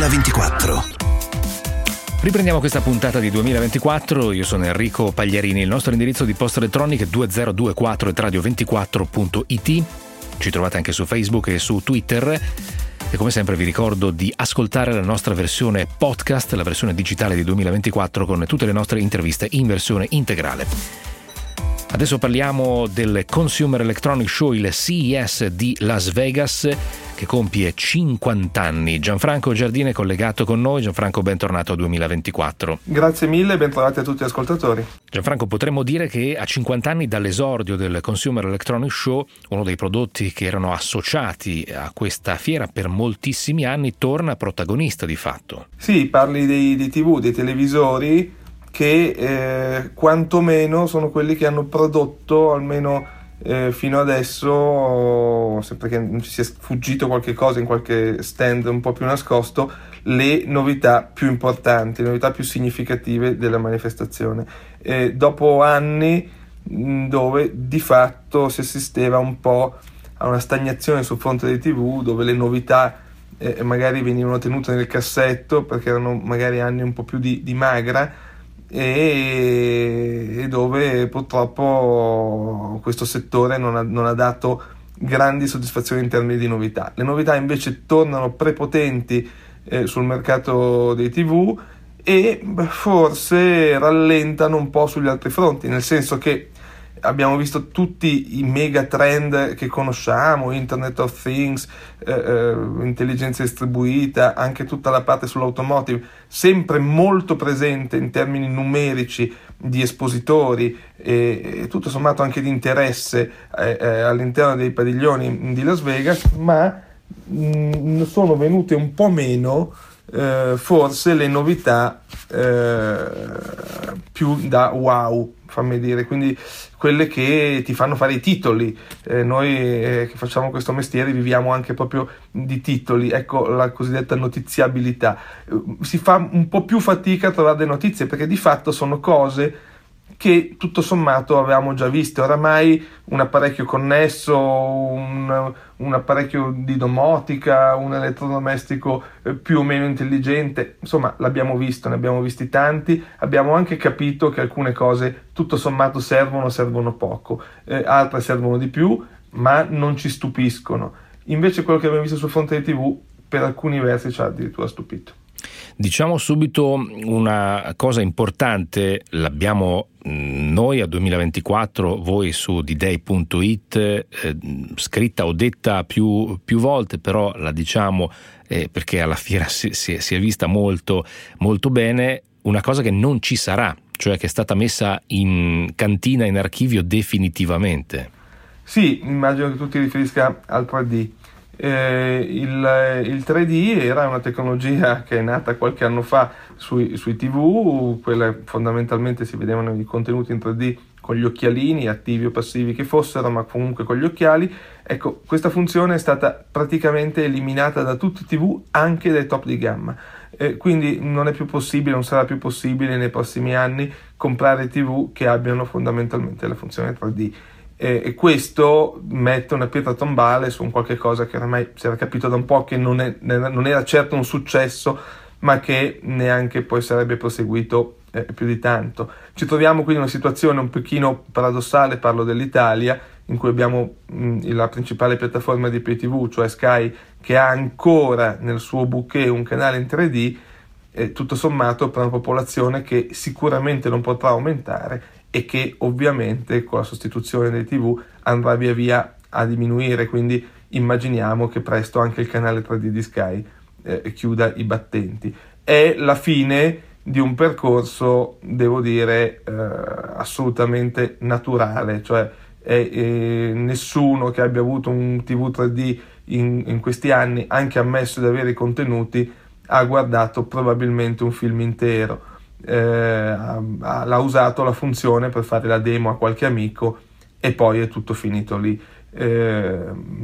duemilaventiquattro. Riprendiamo questa puntata di duemilaventiquattro, io sono Enrico Pagliarini, il nostro indirizzo di posta elettronica è duemila ventiquattro at radio ventiquattro punto it, ci trovate anche su Facebook e su Twitter e come sempre vi ricordo di ascoltare la nostra versione podcast, la versione digitale di duemilaventiquattro con tutte le nostre interviste in versione integrale. Adesso parliamo del Consumer Electronic Show, il C E S di Las Vegas, che compie cinquanta anni. Gianfranco Giardine è collegato con noi. Gianfranco, bentornato a duemilaventiquattro. Grazie mille e bentrovati a tutti gli ascoltatori. Gianfranco, potremmo dire che a cinquanta anni dall'esordio del Consumer Electronic Show, uno dei prodotti che erano associati a questa fiera per moltissimi anni torna protagonista di fatto. Sì, parli dei, dei tivù, dei televisori che eh, quantomeno sono quelli che hanno prodotto, almeno eh, fino adesso, sempre che non ci sia fuggito qualche cosa in qualche stand un po' più nascosto, le novità più importanti, le novità più significative della manifestazione. Eh, dopo anni mh, dove di fatto si assisteva un po' a una stagnazione sul fronte dei tivù, dove le novità eh, magari venivano tenute nel cassetto perché erano magari anni un po' più di, di magra, e dove purtroppo questo settore non ha, non ha dato grandi soddisfazioni in termini di novità. Le novità invece tornano prepotenti eh, sul mercato dei tivù e forse rallentano un po' sugli altri fronti, nel senso che abbiamo visto tutti i mega trend che conosciamo, Internet of Things, eh, eh, intelligenza distribuita, anche tutta la parte sull'automotive, sempre molto presente in termini numerici di espositori e, e tutto sommato anche di interesse eh, eh, all'interno dei padiglioni di Las Vegas, ma mh, sono venute un po' meno eh, forse le novità eh, più da wow, fammi dire, quindi quelle che ti fanno fare i titoli. Eh, noi eh, che facciamo questo mestiere viviamo anche proprio di titoli, ecco la cosiddetta notiziabilità. Eh, si fa un po' più fatica a trovare le notizie perché di fatto sono cose che tutto sommato avevamo già visto. Oramai un apparecchio connesso, un, un apparecchio di domotica, un elettrodomestico eh, più o meno intelligente, insomma l'abbiamo visto, ne abbiamo visti tanti, abbiamo anche capito che alcune cose tutto sommato servono, servono poco, eh, altre servono di più, ma non ci stupiscono. Invece quello che abbiamo visto sul fronte dei tivù per alcuni versi ci ha addirittura stupito. Diciamo subito una cosa importante, l'abbiamo noi a duemilaventiquattro, voi su d day punto it, eh, scritta o detta più, più volte, però la diciamo eh, perché alla fiera si, si, si è vista molto, molto bene, una cosa che non ci sarà, cioè che è stata messa in cantina, in archivio definitivamente. Sì, immagino che tu ti riferisca al tre D. Eh, il, il tre D era una tecnologia che è nata qualche anno fa sui, sui tivù, quella fondamentalmente si vedevano i contenuti in tre D con gli occhialini, attivi o passivi che fossero, ma comunque con gli occhiali. Ecco, questa funzione è stata praticamente eliminata da tutti i tivù, anche dai top di gamma. Eh, quindi non è più possibile, non sarà più possibile nei prossimi anni comprare tivù che abbiano fondamentalmente la funzione tre D. E questo mette una pietra tombale su un qualche cosa che ormai si era capito da un po' che non, è, non era certo un successo, ma che neanche poi sarebbe proseguito eh, più di tanto. Ci troviamo quindi in una situazione un pochino paradossale, parlo dell'Italia, in cui abbiamo mh, la principale piattaforma di pay tivù, cioè Sky, che ha ancora nel suo bouquet un canale in tre D, eh, tutto sommato per una popolazione che sicuramente non potrà aumentare e che ovviamente con la sostituzione dei tivù andrà via via a diminuire, quindi immaginiamo che presto anche il canale tre D di Sky eh, chiuda i battenti. È la fine di un percorso, devo dire, eh, assolutamente naturale, cioè è, eh, nessuno che abbia avuto un tivù tre D in, in questi anni, anche ammesso di avere i contenuti, ha guardato probabilmente un film intero. Eh, l'ha usato la funzione per fare la demo a qualche amico e poi è tutto finito lì. Eh,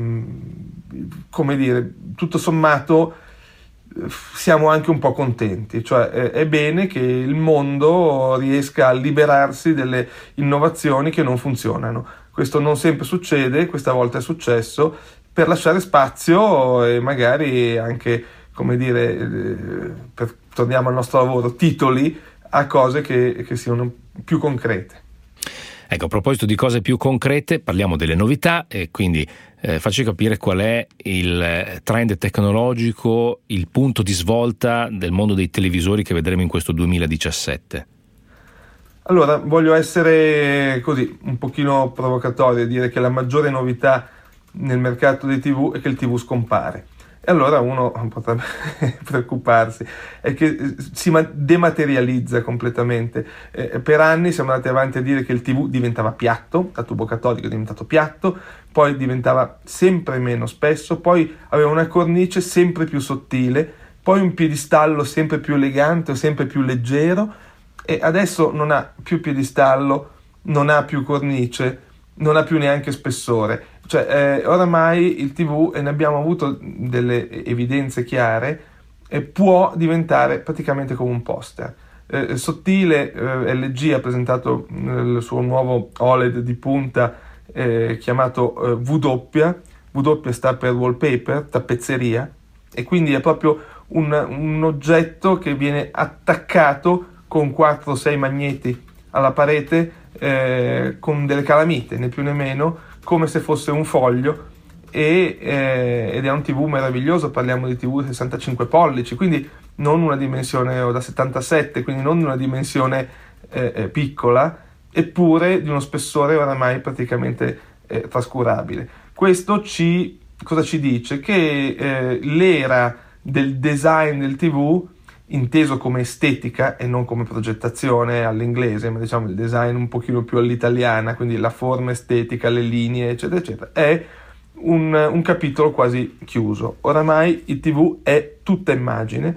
come dire, tutto sommato siamo anche un po' contenti, cioè eh, è bene che il mondo riesca a liberarsi delle innovazioni che non funzionano. Questo non sempre succede, questa volta è successo, per lasciare spazio e magari anche come dire, eh, per, torniamo al nostro lavoro, titoli a cose che, che siano più concrete. Ecco, a proposito di cose più concrete, parliamo delle novità e quindi eh, facci capire qual è il trend tecnologico, il punto di svolta del mondo dei televisori che vedremo in questo duemiladiciassette. Allora, voglio essere così un pochino provocatorio e dire che la maggiore novità nel mercato dei tivù è che il tivù scompare. E allora uno potrebbe preoccuparsi, è che si dematerializza completamente. Eh, per anni siamo andati avanti a dire che il tivù diventava piatto, a tubo catodico è diventato piatto, poi diventava sempre meno spesso, poi aveva una cornice sempre più sottile, poi un piedistallo sempre più elegante o sempre più leggero, e adesso non ha più piedistallo, non ha più cornice, non ha più neanche spessore. Cioè, eh, oramai il tivù, e ne abbiamo avuto delle evidenze chiare, eh, può diventare praticamente come un poster. Eh, sottile, eh, L G ha presentato eh, il suo nuovo O L E D di punta eh, chiamato eh, W. W sta per wallpaper, tappezzeria, e quindi è proprio un, un oggetto che viene attaccato con quattro o sei magneti alla parete eh, con delle calamite, né più né meno, come se fosse un foglio, e, eh, ed è un tivù meraviglioso. Parliamo di tivù sessantacinque pollici, quindi non una dimensione, o da settantasette, quindi non una dimensione eh, eh, piccola, eppure di uno spessore oramai praticamente eh, trascurabile. Questo ci cosa ci dice? Che eh, l'era del design del tivù, inteso come estetica e non come progettazione all'inglese, ma diciamo il design un pochino più all'italiana, quindi la forma estetica, le linee, eccetera, eccetera, è un, un capitolo quasi chiuso. Oramai il tivù è tutta immagine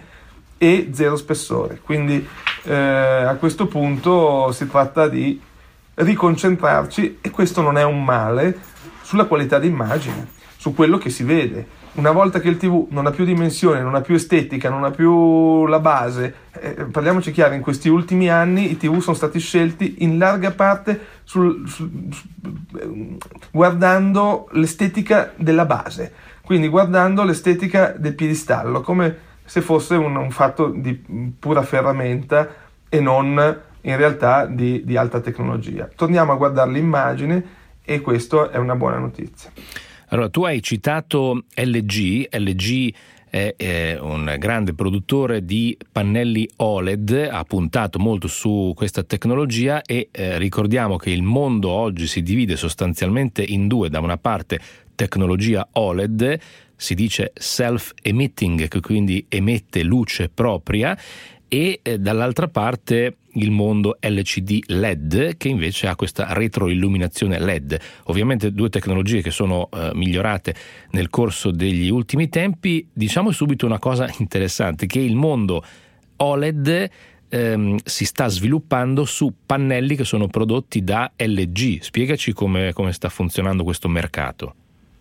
e zero spessore, quindi eh, a questo punto si tratta di riconcentrarci, e questo non è un male, sulla qualità d'immagine, su quello che si vede. Una volta che il tivù non ha più dimensione, non ha più estetica, non ha più la base, eh, parliamoci chiaro, in questi ultimi anni i tivù sono stati scelti in larga parte sul, sul, sul, guardando l'estetica della base, quindi guardando l'estetica del piedistallo, come se fosse un, un fatto di pura ferramenta e non in realtà di, di alta tecnologia. Torniamo a guardare l'immagine, e questo è una buona notizia. Allora, tu hai citato L G. L G è, è un grande produttore di pannelli O L E D, ha puntato molto su questa tecnologia, e eh, ricordiamo che il mondo oggi si divide sostanzialmente in due. Da una parte tecnologia O L E D, si dice self-emitting, che quindi emette luce propria, e eh, dall'altra parte il mondo L C D L E D, che invece ha questa retroilluminazione L E D. Ovviamente due tecnologie che sono eh, migliorate nel corso degli ultimi tempi. Diciamo subito una cosa interessante, che il mondo O L E D ehm, si sta sviluppando su pannelli che sono prodotti da L G. Spiegaci come, come sta funzionando questo mercato.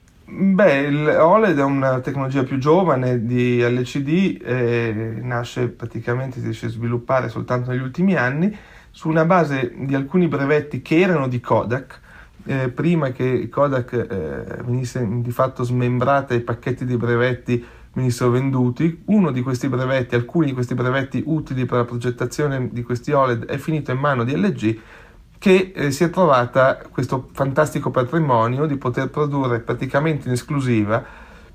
Beh, l'O L E D è una tecnologia più giovane di L C D, eh, nasce praticamente, si riesce a sviluppare soltanto negli ultimi anni, su una base di alcuni brevetti che erano di Kodak, eh, prima che Kodak eh, venisse di fatto smembrata e i pacchetti di brevetti venissero venduti. Uno di questi brevetti, alcuni di questi brevetti utili per la progettazione di questi O L E D, è finito in mano di L G, che eh, si è trovata questo fantastico patrimonio di poter produrre praticamente in esclusiva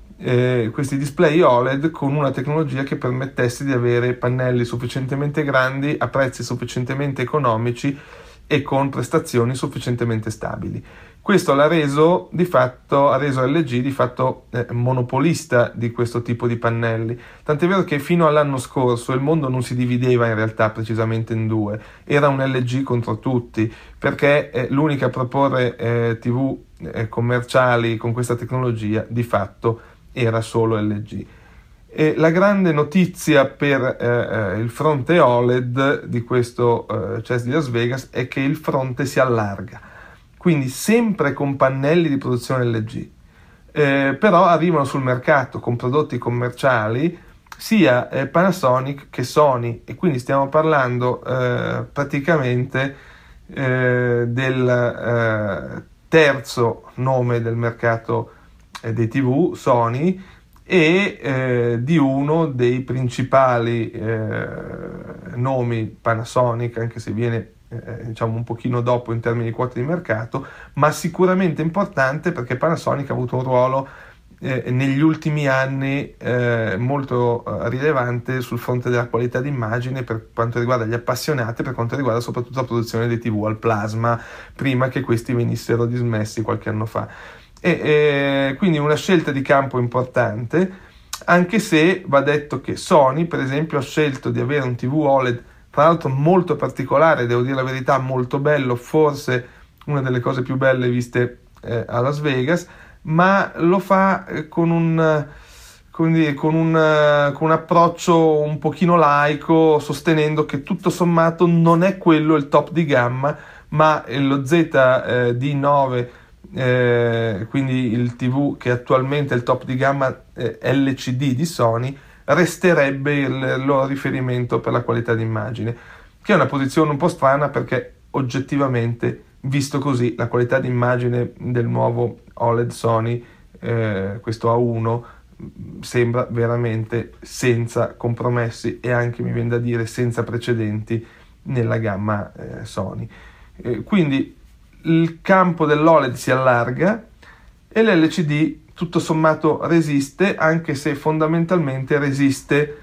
eh, questi display O L E D con una tecnologia che permettesse di avere pannelli sufficientemente grandi a prezzi sufficientemente economici e con prestazioni sufficientemente stabili. Questo l'ha reso di fatto, ha reso L G di fatto eh, monopolista di questo tipo di pannelli. Tant'è vero che fino all'anno scorso il mondo non si divideva in realtà precisamente in due, era un L G contro tutti, perché eh, l'unica a proporre eh, tivù eh, commerciali con questa tecnologia di fatto era solo L G. E la grande notizia per eh, il fronte O L E D di questo eh, C E S di Las Vegas è che il fronte si allarga, quindi sempre con pannelli di produzione L G, eh, però arrivano sul mercato con prodotti commerciali sia eh, Panasonic che Sony, e quindi stiamo parlando eh, praticamente eh, del eh, terzo nome del mercato eh, dei tivù, Sony, e eh, di uno dei principali eh, nomi Panasonic, anche se viene eh, diciamo un pochino dopo in termini di quote di mercato, ma sicuramente importante perché Panasonic ha avuto un ruolo eh, negli ultimi anni eh, molto eh, rilevante sul fronte della qualità d'immagine per quanto riguarda gli appassionati, per quanto riguarda soprattutto la produzione dei tivù al plasma, prima che questi venissero dismessi qualche anno fa. E, e quindi una scelta di campo importante, anche se va detto che Sony per esempio ha scelto di avere un tivù O L E D tra l'altro molto particolare, devo dire la verità, molto bello, forse una delle cose più belle viste eh, a Las Vegas, ma lo fa eh, con un con, dire, con, un, uh, con un approccio un pochino laico, sostenendo che tutto sommato non è quello il top di gamma, ma lo Z D nove, eh, quindi il tivù che attualmente è il top di gamma eh, L C D di Sony, resterebbe il loro riferimento per la qualità d'immagine, che è una posizione un po' strana perché oggettivamente, visto così, la qualità d'immagine del nuovo O L E D Sony, eh, questo A uno, sembra veramente senza compromessi e anche, mi viene da dire, senza precedenti nella gamma eh, Sony. Eh, quindi il campo dell'O L E D si allarga e l'L C D tutto sommato resiste, anche se fondamentalmente resiste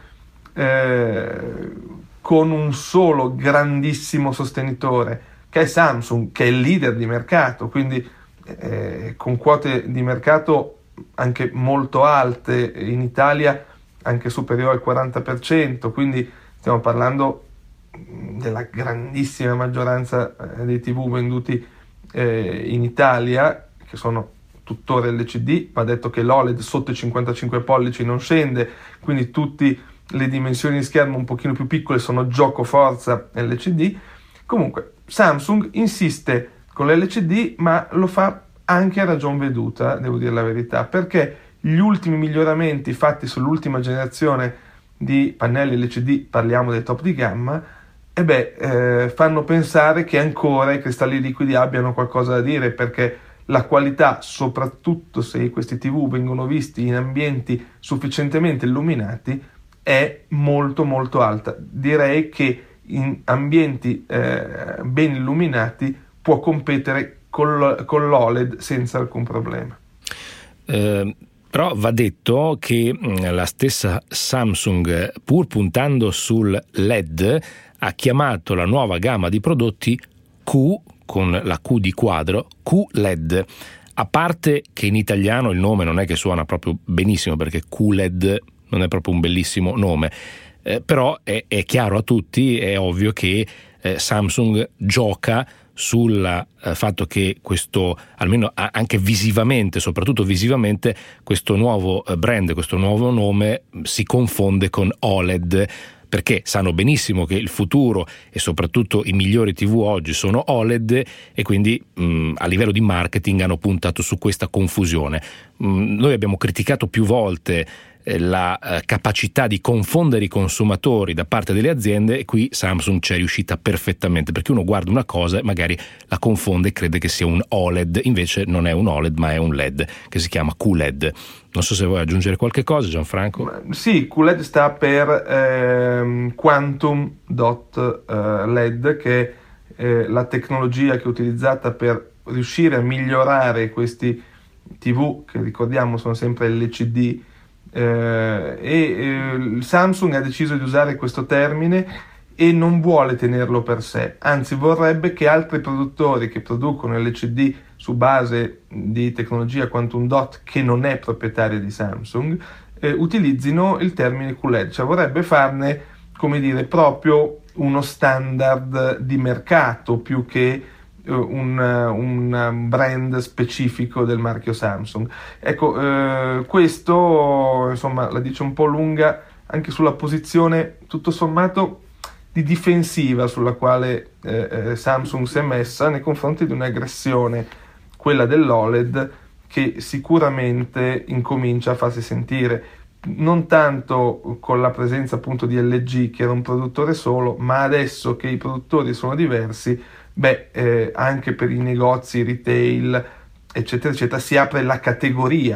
eh, con un solo grandissimo sostenitore, che è Samsung, che è il leader di mercato, quindi eh, con quote di mercato anche molto alte, in Italia anche superiore al quaranta per cento, quindi stiamo parlando della grandissima maggioranza dei tivù venduti eh, in Italia, che sono tuttora L C D. Va detto che l'O L E D sotto i cinquantacinque pollici non scende, quindi tutte le dimensioni di schermo un pochino più piccole sono gioco forza L C D. Comunque Samsung insiste con l'L C D, ma lo fa anche a ragion veduta, devo dire la verità, perché gli ultimi miglioramenti fatti sull'ultima generazione di pannelli L C D, parliamo dei top di gamma, e beh, eh, fanno pensare che ancora i cristalli liquidi abbiano qualcosa da dire, perché la qualità, soprattutto se questi tivù vengono visti in ambienti sufficientemente illuminati, è molto molto alta. Direi che in ambienti eh, ben illuminati può competere col, con l'O L E D senza alcun problema. Eh, però va detto che la stessa Samsung, pur puntando sul L E D, ha chiamato la nuova gamma di prodotti Q, con la Q di quadro, Q L E D, a parte che in italiano il nome non è che suona proprio benissimo, perché Q L E D non è proprio un bellissimo nome, eh, però è, è chiaro a tutti, è ovvio che eh, Samsung gioca sul eh, fatto che questo, almeno anche visivamente, soprattutto visivamente, questo nuovo brand, questo nuovo nome si confonde con O L E D, perché sanno benissimo che il futuro e soprattutto i migliori tivù oggi sono O L E D, e quindi mh, a livello di marketing hanno puntato su questa confusione. Mh, noi abbiamo criticato più volte eh, la eh, capacità di confondere i consumatori da parte delle aziende, e qui Samsung ci è riuscita perfettamente, perché uno guarda una cosa e magari la confonde e crede che sia un O L E D, invece non è un O L E D ma è un L E D che si chiama Q L E D. Non so se vuoi aggiungere qualche cosa, Gianfranco. Sì, Q L E D sta per ehm, Quantum Dot eh, L E D, che è eh, la tecnologia che è utilizzata per riuscire a migliorare questi tivù, che ricordiamo sono sempre L C D, eh, e eh, Samsung ha deciso di usare questo termine e non vuole tenerlo per sé, anzi vorrebbe che altri produttori che producono L C D su base di tecnologia Quantum Dot, che non è proprietaria di Samsung, eh, utilizzino il termine Q L E D, cioè vorrebbe farne, come dire, proprio uno standard di mercato più che eh, un, un brand specifico del marchio Samsung. Ecco, eh, questo insomma la dice un po' lunga anche sulla posizione tutto sommato di difensiva sulla quale eh, eh, Samsung si è messa nei confronti di un'aggressione, quella dell'O L E D, che sicuramente incomincia a farsi sentire, non tanto con la presenza appunto di L G, che era un produttore solo, ma adesso che i produttori sono diversi, beh, eh, anche per i negozi retail eccetera eccetera si apre la categoria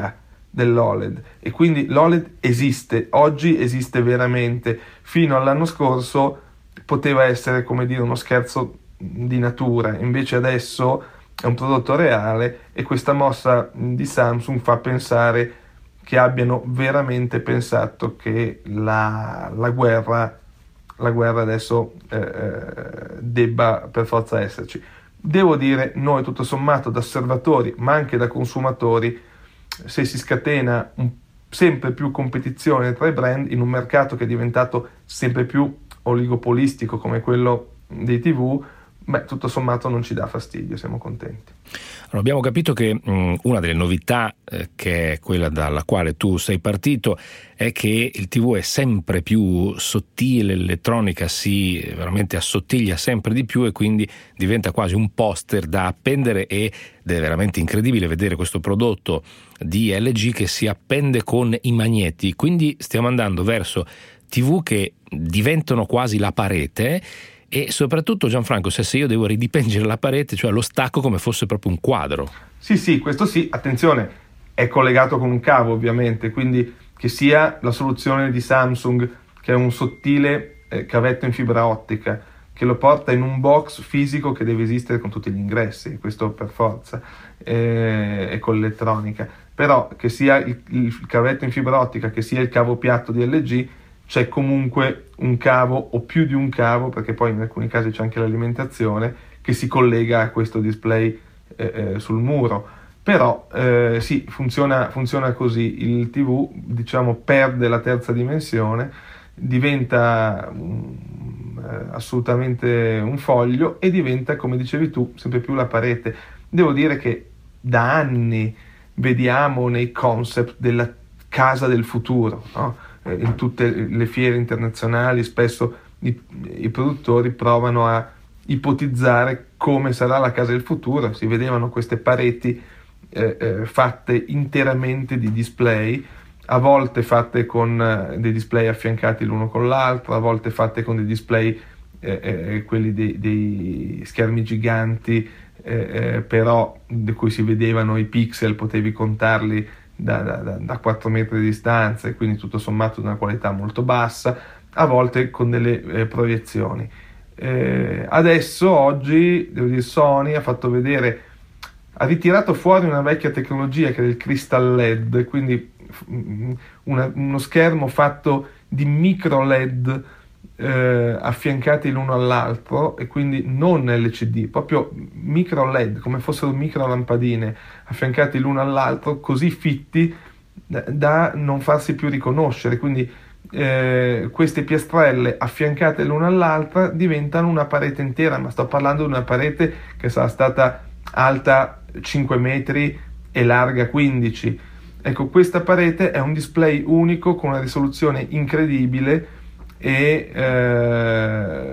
dell'O L E D, e quindi l'O L E D esiste, oggi esiste veramente. Fino all'anno scorso poteva essere, come dire, uno scherzo di natura, invece adesso è un prodotto reale, e questa mossa di Samsung fa pensare che abbiano veramente pensato che la, la guerra la guerra adesso eh, debba per forza esserci. Devo dire, noi tutto sommato da osservatori ma anche da consumatori, se si scatena un, sempre più competizione tra i brand in un mercato che è diventato sempre più oligopolistico come quello dei tivù, beh, tutto sommato non ci dà fastidio, siamo contenti. Allora, abbiamo capito che mh, una delle novità, eh, che è quella dalla quale tu sei partito, è che il tivù è sempre più sottile, l'elettronica si veramente assottiglia sempre di più e quindi diventa quasi un poster da appendere, ed è veramente incredibile vedere questo prodotto di L G che si appende con i magneti, quindi stiamo andando verso tivù che diventano quasi la parete. E soprattutto, Gianfranco, se io devo ridipingere la parete, cioè lo stacco come fosse proprio un quadro. Sì, sì, questo sì, attenzione, è collegato con un cavo ovviamente, quindi che sia la soluzione di Samsung, che è un sottile eh, cavetto in fibra ottica, che lo porta in un box fisico che deve esistere con tutti gli ingressi, questo per forza, eh, e con l'elettronica, però che sia il, il cavetto in fibra ottica, che sia il cavo piatto di L G, c'è comunque un cavo o più di un cavo, perché poi in alcuni casi c'è anche l'alimentazione, che si collega a questo display eh, eh, sul muro. Però eh, sì, funziona, funziona così, il tivù, diciamo, perde la terza dimensione, diventa um, eh, assolutamente un foglio e diventa, come dicevi tu, sempre più la parete. Devo dire che da anni vediamo nei concept della casa del futuro, no? In tutte le fiere internazionali spesso i, i produttori provano a ipotizzare come sarà la casa del futuro. Si vedevano queste pareti eh, eh, fatte interamente di display, a volte fatte con eh, dei display affiancati l'uno con l'altro, a volte fatte con dei display eh, eh, quelli dei, dei schermi giganti, eh, eh, però di cui si vedevano i pixel, potevi contarli Da, da, da quattro metri di distanza, e quindi tutto sommato di una qualità molto bassa, a volte con delle eh, proiezioni. Eh, adesso, oggi, devo dire, Sony ha fatto vedere, ha ritirato fuori una vecchia tecnologia che è il Crystal L E D, quindi una, uno schermo fatto di micro L E D eh, affiancati l'uno all'altro, e quindi non L C D, proprio micro L E D, come fossero micro lampadine affiancati l'uno all'altro, così fitti da, da non farsi più riconoscere. Quindi eh, queste piastrelle affiancate l'una all'altra diventano una parete intera, ma sto parlando di una parete che sarà stata alta cinque metri e larga quindici. Ecco, questa parete è un display unico con una risoluzione incredibile e eh,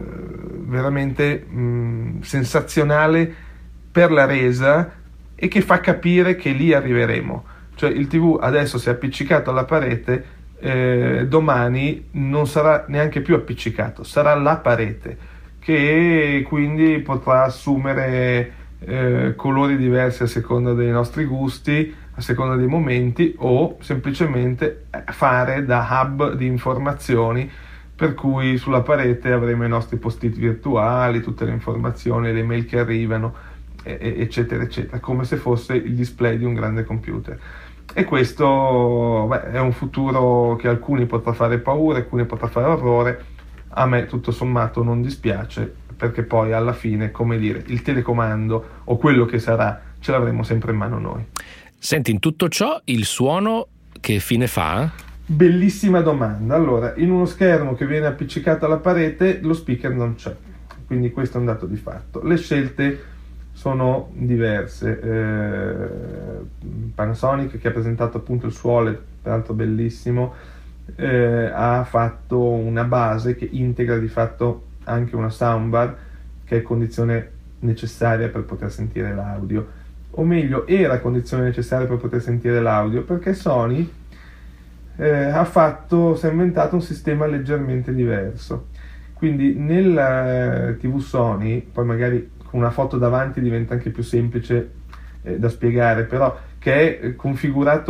veramente mh, sensazionale per la resa, e che fa capire che lì arriveremo. Cioè il tivù adesso si è appiccicato alla parete, eh, domani non sarà neanche più appiccicato, sarà la parete, che quindi potrà assumere eh, colori diversi a seconda dei nostri gusti, a seconda dei momenti, o semplicemente fare da hub di informazioni, per cui sulla parete avremo i nostri post-it virtuali, tutte le informazioni, le mail che arrivano, eccetera eccetera, come se fosse il display di un grande computer. E questo, beh, è un futuro che alcuni potrà fare paura, alcuni potrà fare orrore. A me tutto sommato non dispiace, perché poi alla fine, come dire, il telecomando o quello che sarà ce l'avremo sempre in mano noi. Senti, in tutto ciò il suono che fine fa? Bellissima domanda. Allora, in uno schermo che viene appiccicato alla parete lo speaker non c'è, quindi questo è un dato di fatto. Le scelte sono diverse. eh, Panasonic, che ha presentato appunto il suo O L E D, peraltro bellissimo, eh, ha fatto una base che integra di fatto anche una soundbar, che è condizione necessaria per poter sentire l'audio, o meglio era condizione necessaria per poter sentire l'audio, perché Sony eh, ha fatto, si è inventato un sistema leggermente diverso. Quindi nella tivù Sony, poi magari con una foto davanti diventa anche più semplice eh, da spiegare, però che è configurato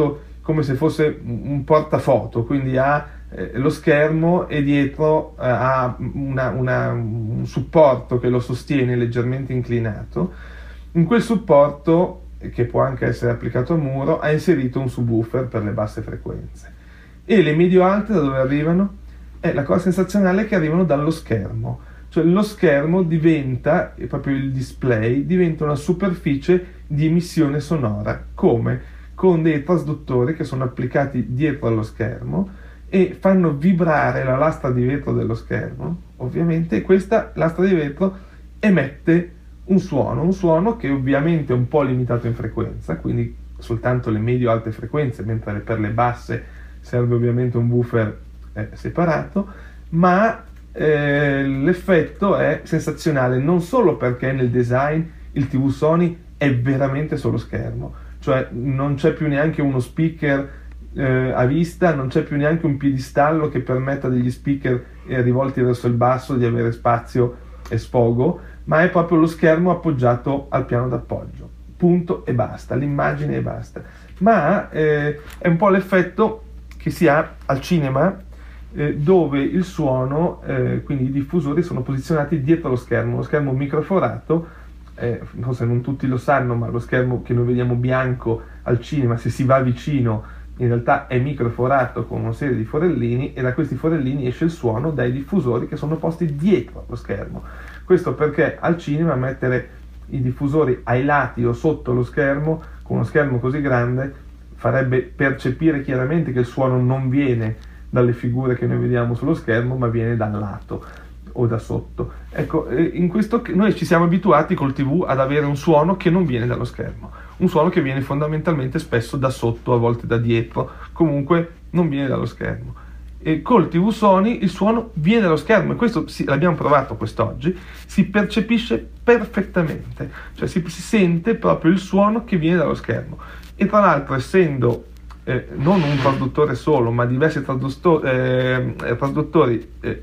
come se fosse un portafoto, quindi ha eh, lo schermo e dietro eh, ha una, una, un supporto che lo sostiene leggermente inclinato. In quel supporto, che può anche essere applicato a muro, ha inserito un subwoofer per le basse frequenze. E le medio-alte da dove arrivano? Eh, la cosa sensazionale è che arrivano dallo schermo. Cioè lo schermo diventa, proprio il display, diventa una superficie di emissione sonora. Come? Con dei trasduttori che sono applicati dietro allo schermo e fanno vibrare la lastra di vetro dello schermo, ovviamente, e questa lastra di vetro emette un suono, un suono che ovviamente è un po' limitato in frequenza, quindi soltanto le medio-alte frequenze, mentre per le basse serve ovviamente un woofer eh, separato, ma eh, l'effetto è sensazionale, non solo perché nel design il tivù Sony è veramente solo schermo, cioè non c'è più neanche uno speaker eh, a vista, non c'è più neanche un piedistallo che permetta degli speaker eh, rivolti verso il basso di avere spazio e sfogo, ma è proprio lo schermo appoggiato al piano d'appoggio, punto e basta, l'immagine e basta. Ma eh, è un po' l'effetto che si ha al cinema, eh, dove il suono, eh, quindi i diffusori sono posizionati dietro lo schermo, lo schermo microforato, eh, forse non tutti lo sanno, ma lo schermo che noi vediamo bianco al cinema, se si va vicino, in realtà è microforato con una serie di forellini, e da questi forellini esce il suono dai diffusori che sono posti dietro lo schermo. Questo perché al cinema mettere i diffusori ai lati o sotto lo schermo, con uno schermo così grande, farebbe percepire chiaramente che il suono non viene dalle figure che noi vediamo sullo schermo, ma viene dal lato o da sotto. Ecco, in questo noi ci siamo abituati col tivù ad avere un suono che non viene dallo schermo, un suono che viene fondamentalmente spesso da sotto, a volte da dietro, comunque non viene dallo schermo. E col tivù Sony il suono viene dallo schermo, e questo sì, l'abbiamo provato quest'oggi, si percepisce perfettamente, cioè si, si sente proprio il suono che viene dallo schermo. E tra l'altro, essendo eh, non un trasduttore solo, ma diversi trasduttori, eh, trasduttori eh,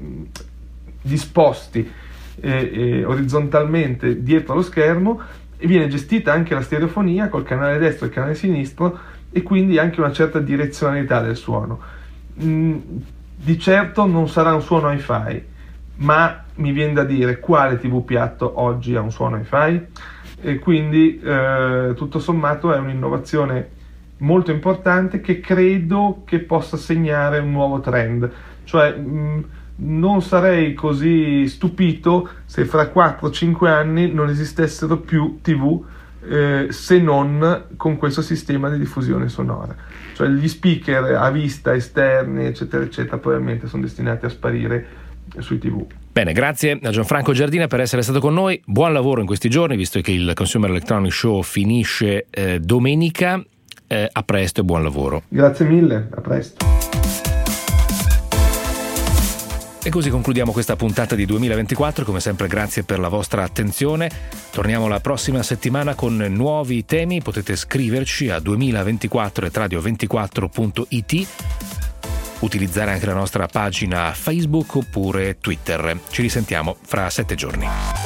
disposti eh, eh, orizzontalmente dietro allo schermo, viene gestita anche la stereofonia col canale destro e il canale sinistro, e quindi anche una certa direzionalità del suono. Mm, di certo non sarà un suono hi-fi, ma mi viene da dire, quale tivù piatto oggi ha un suono hi-fi? E quindi eh, tutto sommato è un'innovazione molto importante che credo che possa segnare un nuovo trend, cioè mh, non sarei così stupito se fra quattro cinque anni non esistessero più tivù eh, se non con questo sistema di diffusione sonora, cioè gli speaker a vista esterni eccetera eccetera probabilmente sono destinati a sparire sui tivù. Bene, grazie a Gianfranco Giardina per essere stato con noi, buon lavoro in questi giorni visto che il Consumer Electronic Show finisce eh, domenica, eh, a presto e buon lavoro. Grazie mille, a presto. E così concludiamo questa puntata di duemilaventiquattro, come sempre grazie per la vostra attenzione, torniamo la prossima settimana con nuovi temi, potete scriverci a duemilaventiquattro at radio ventiquattro punto it, utilizzare anche la nostra pagina Facebook oppure Twitter. Ci risentiamo fra sette giorni.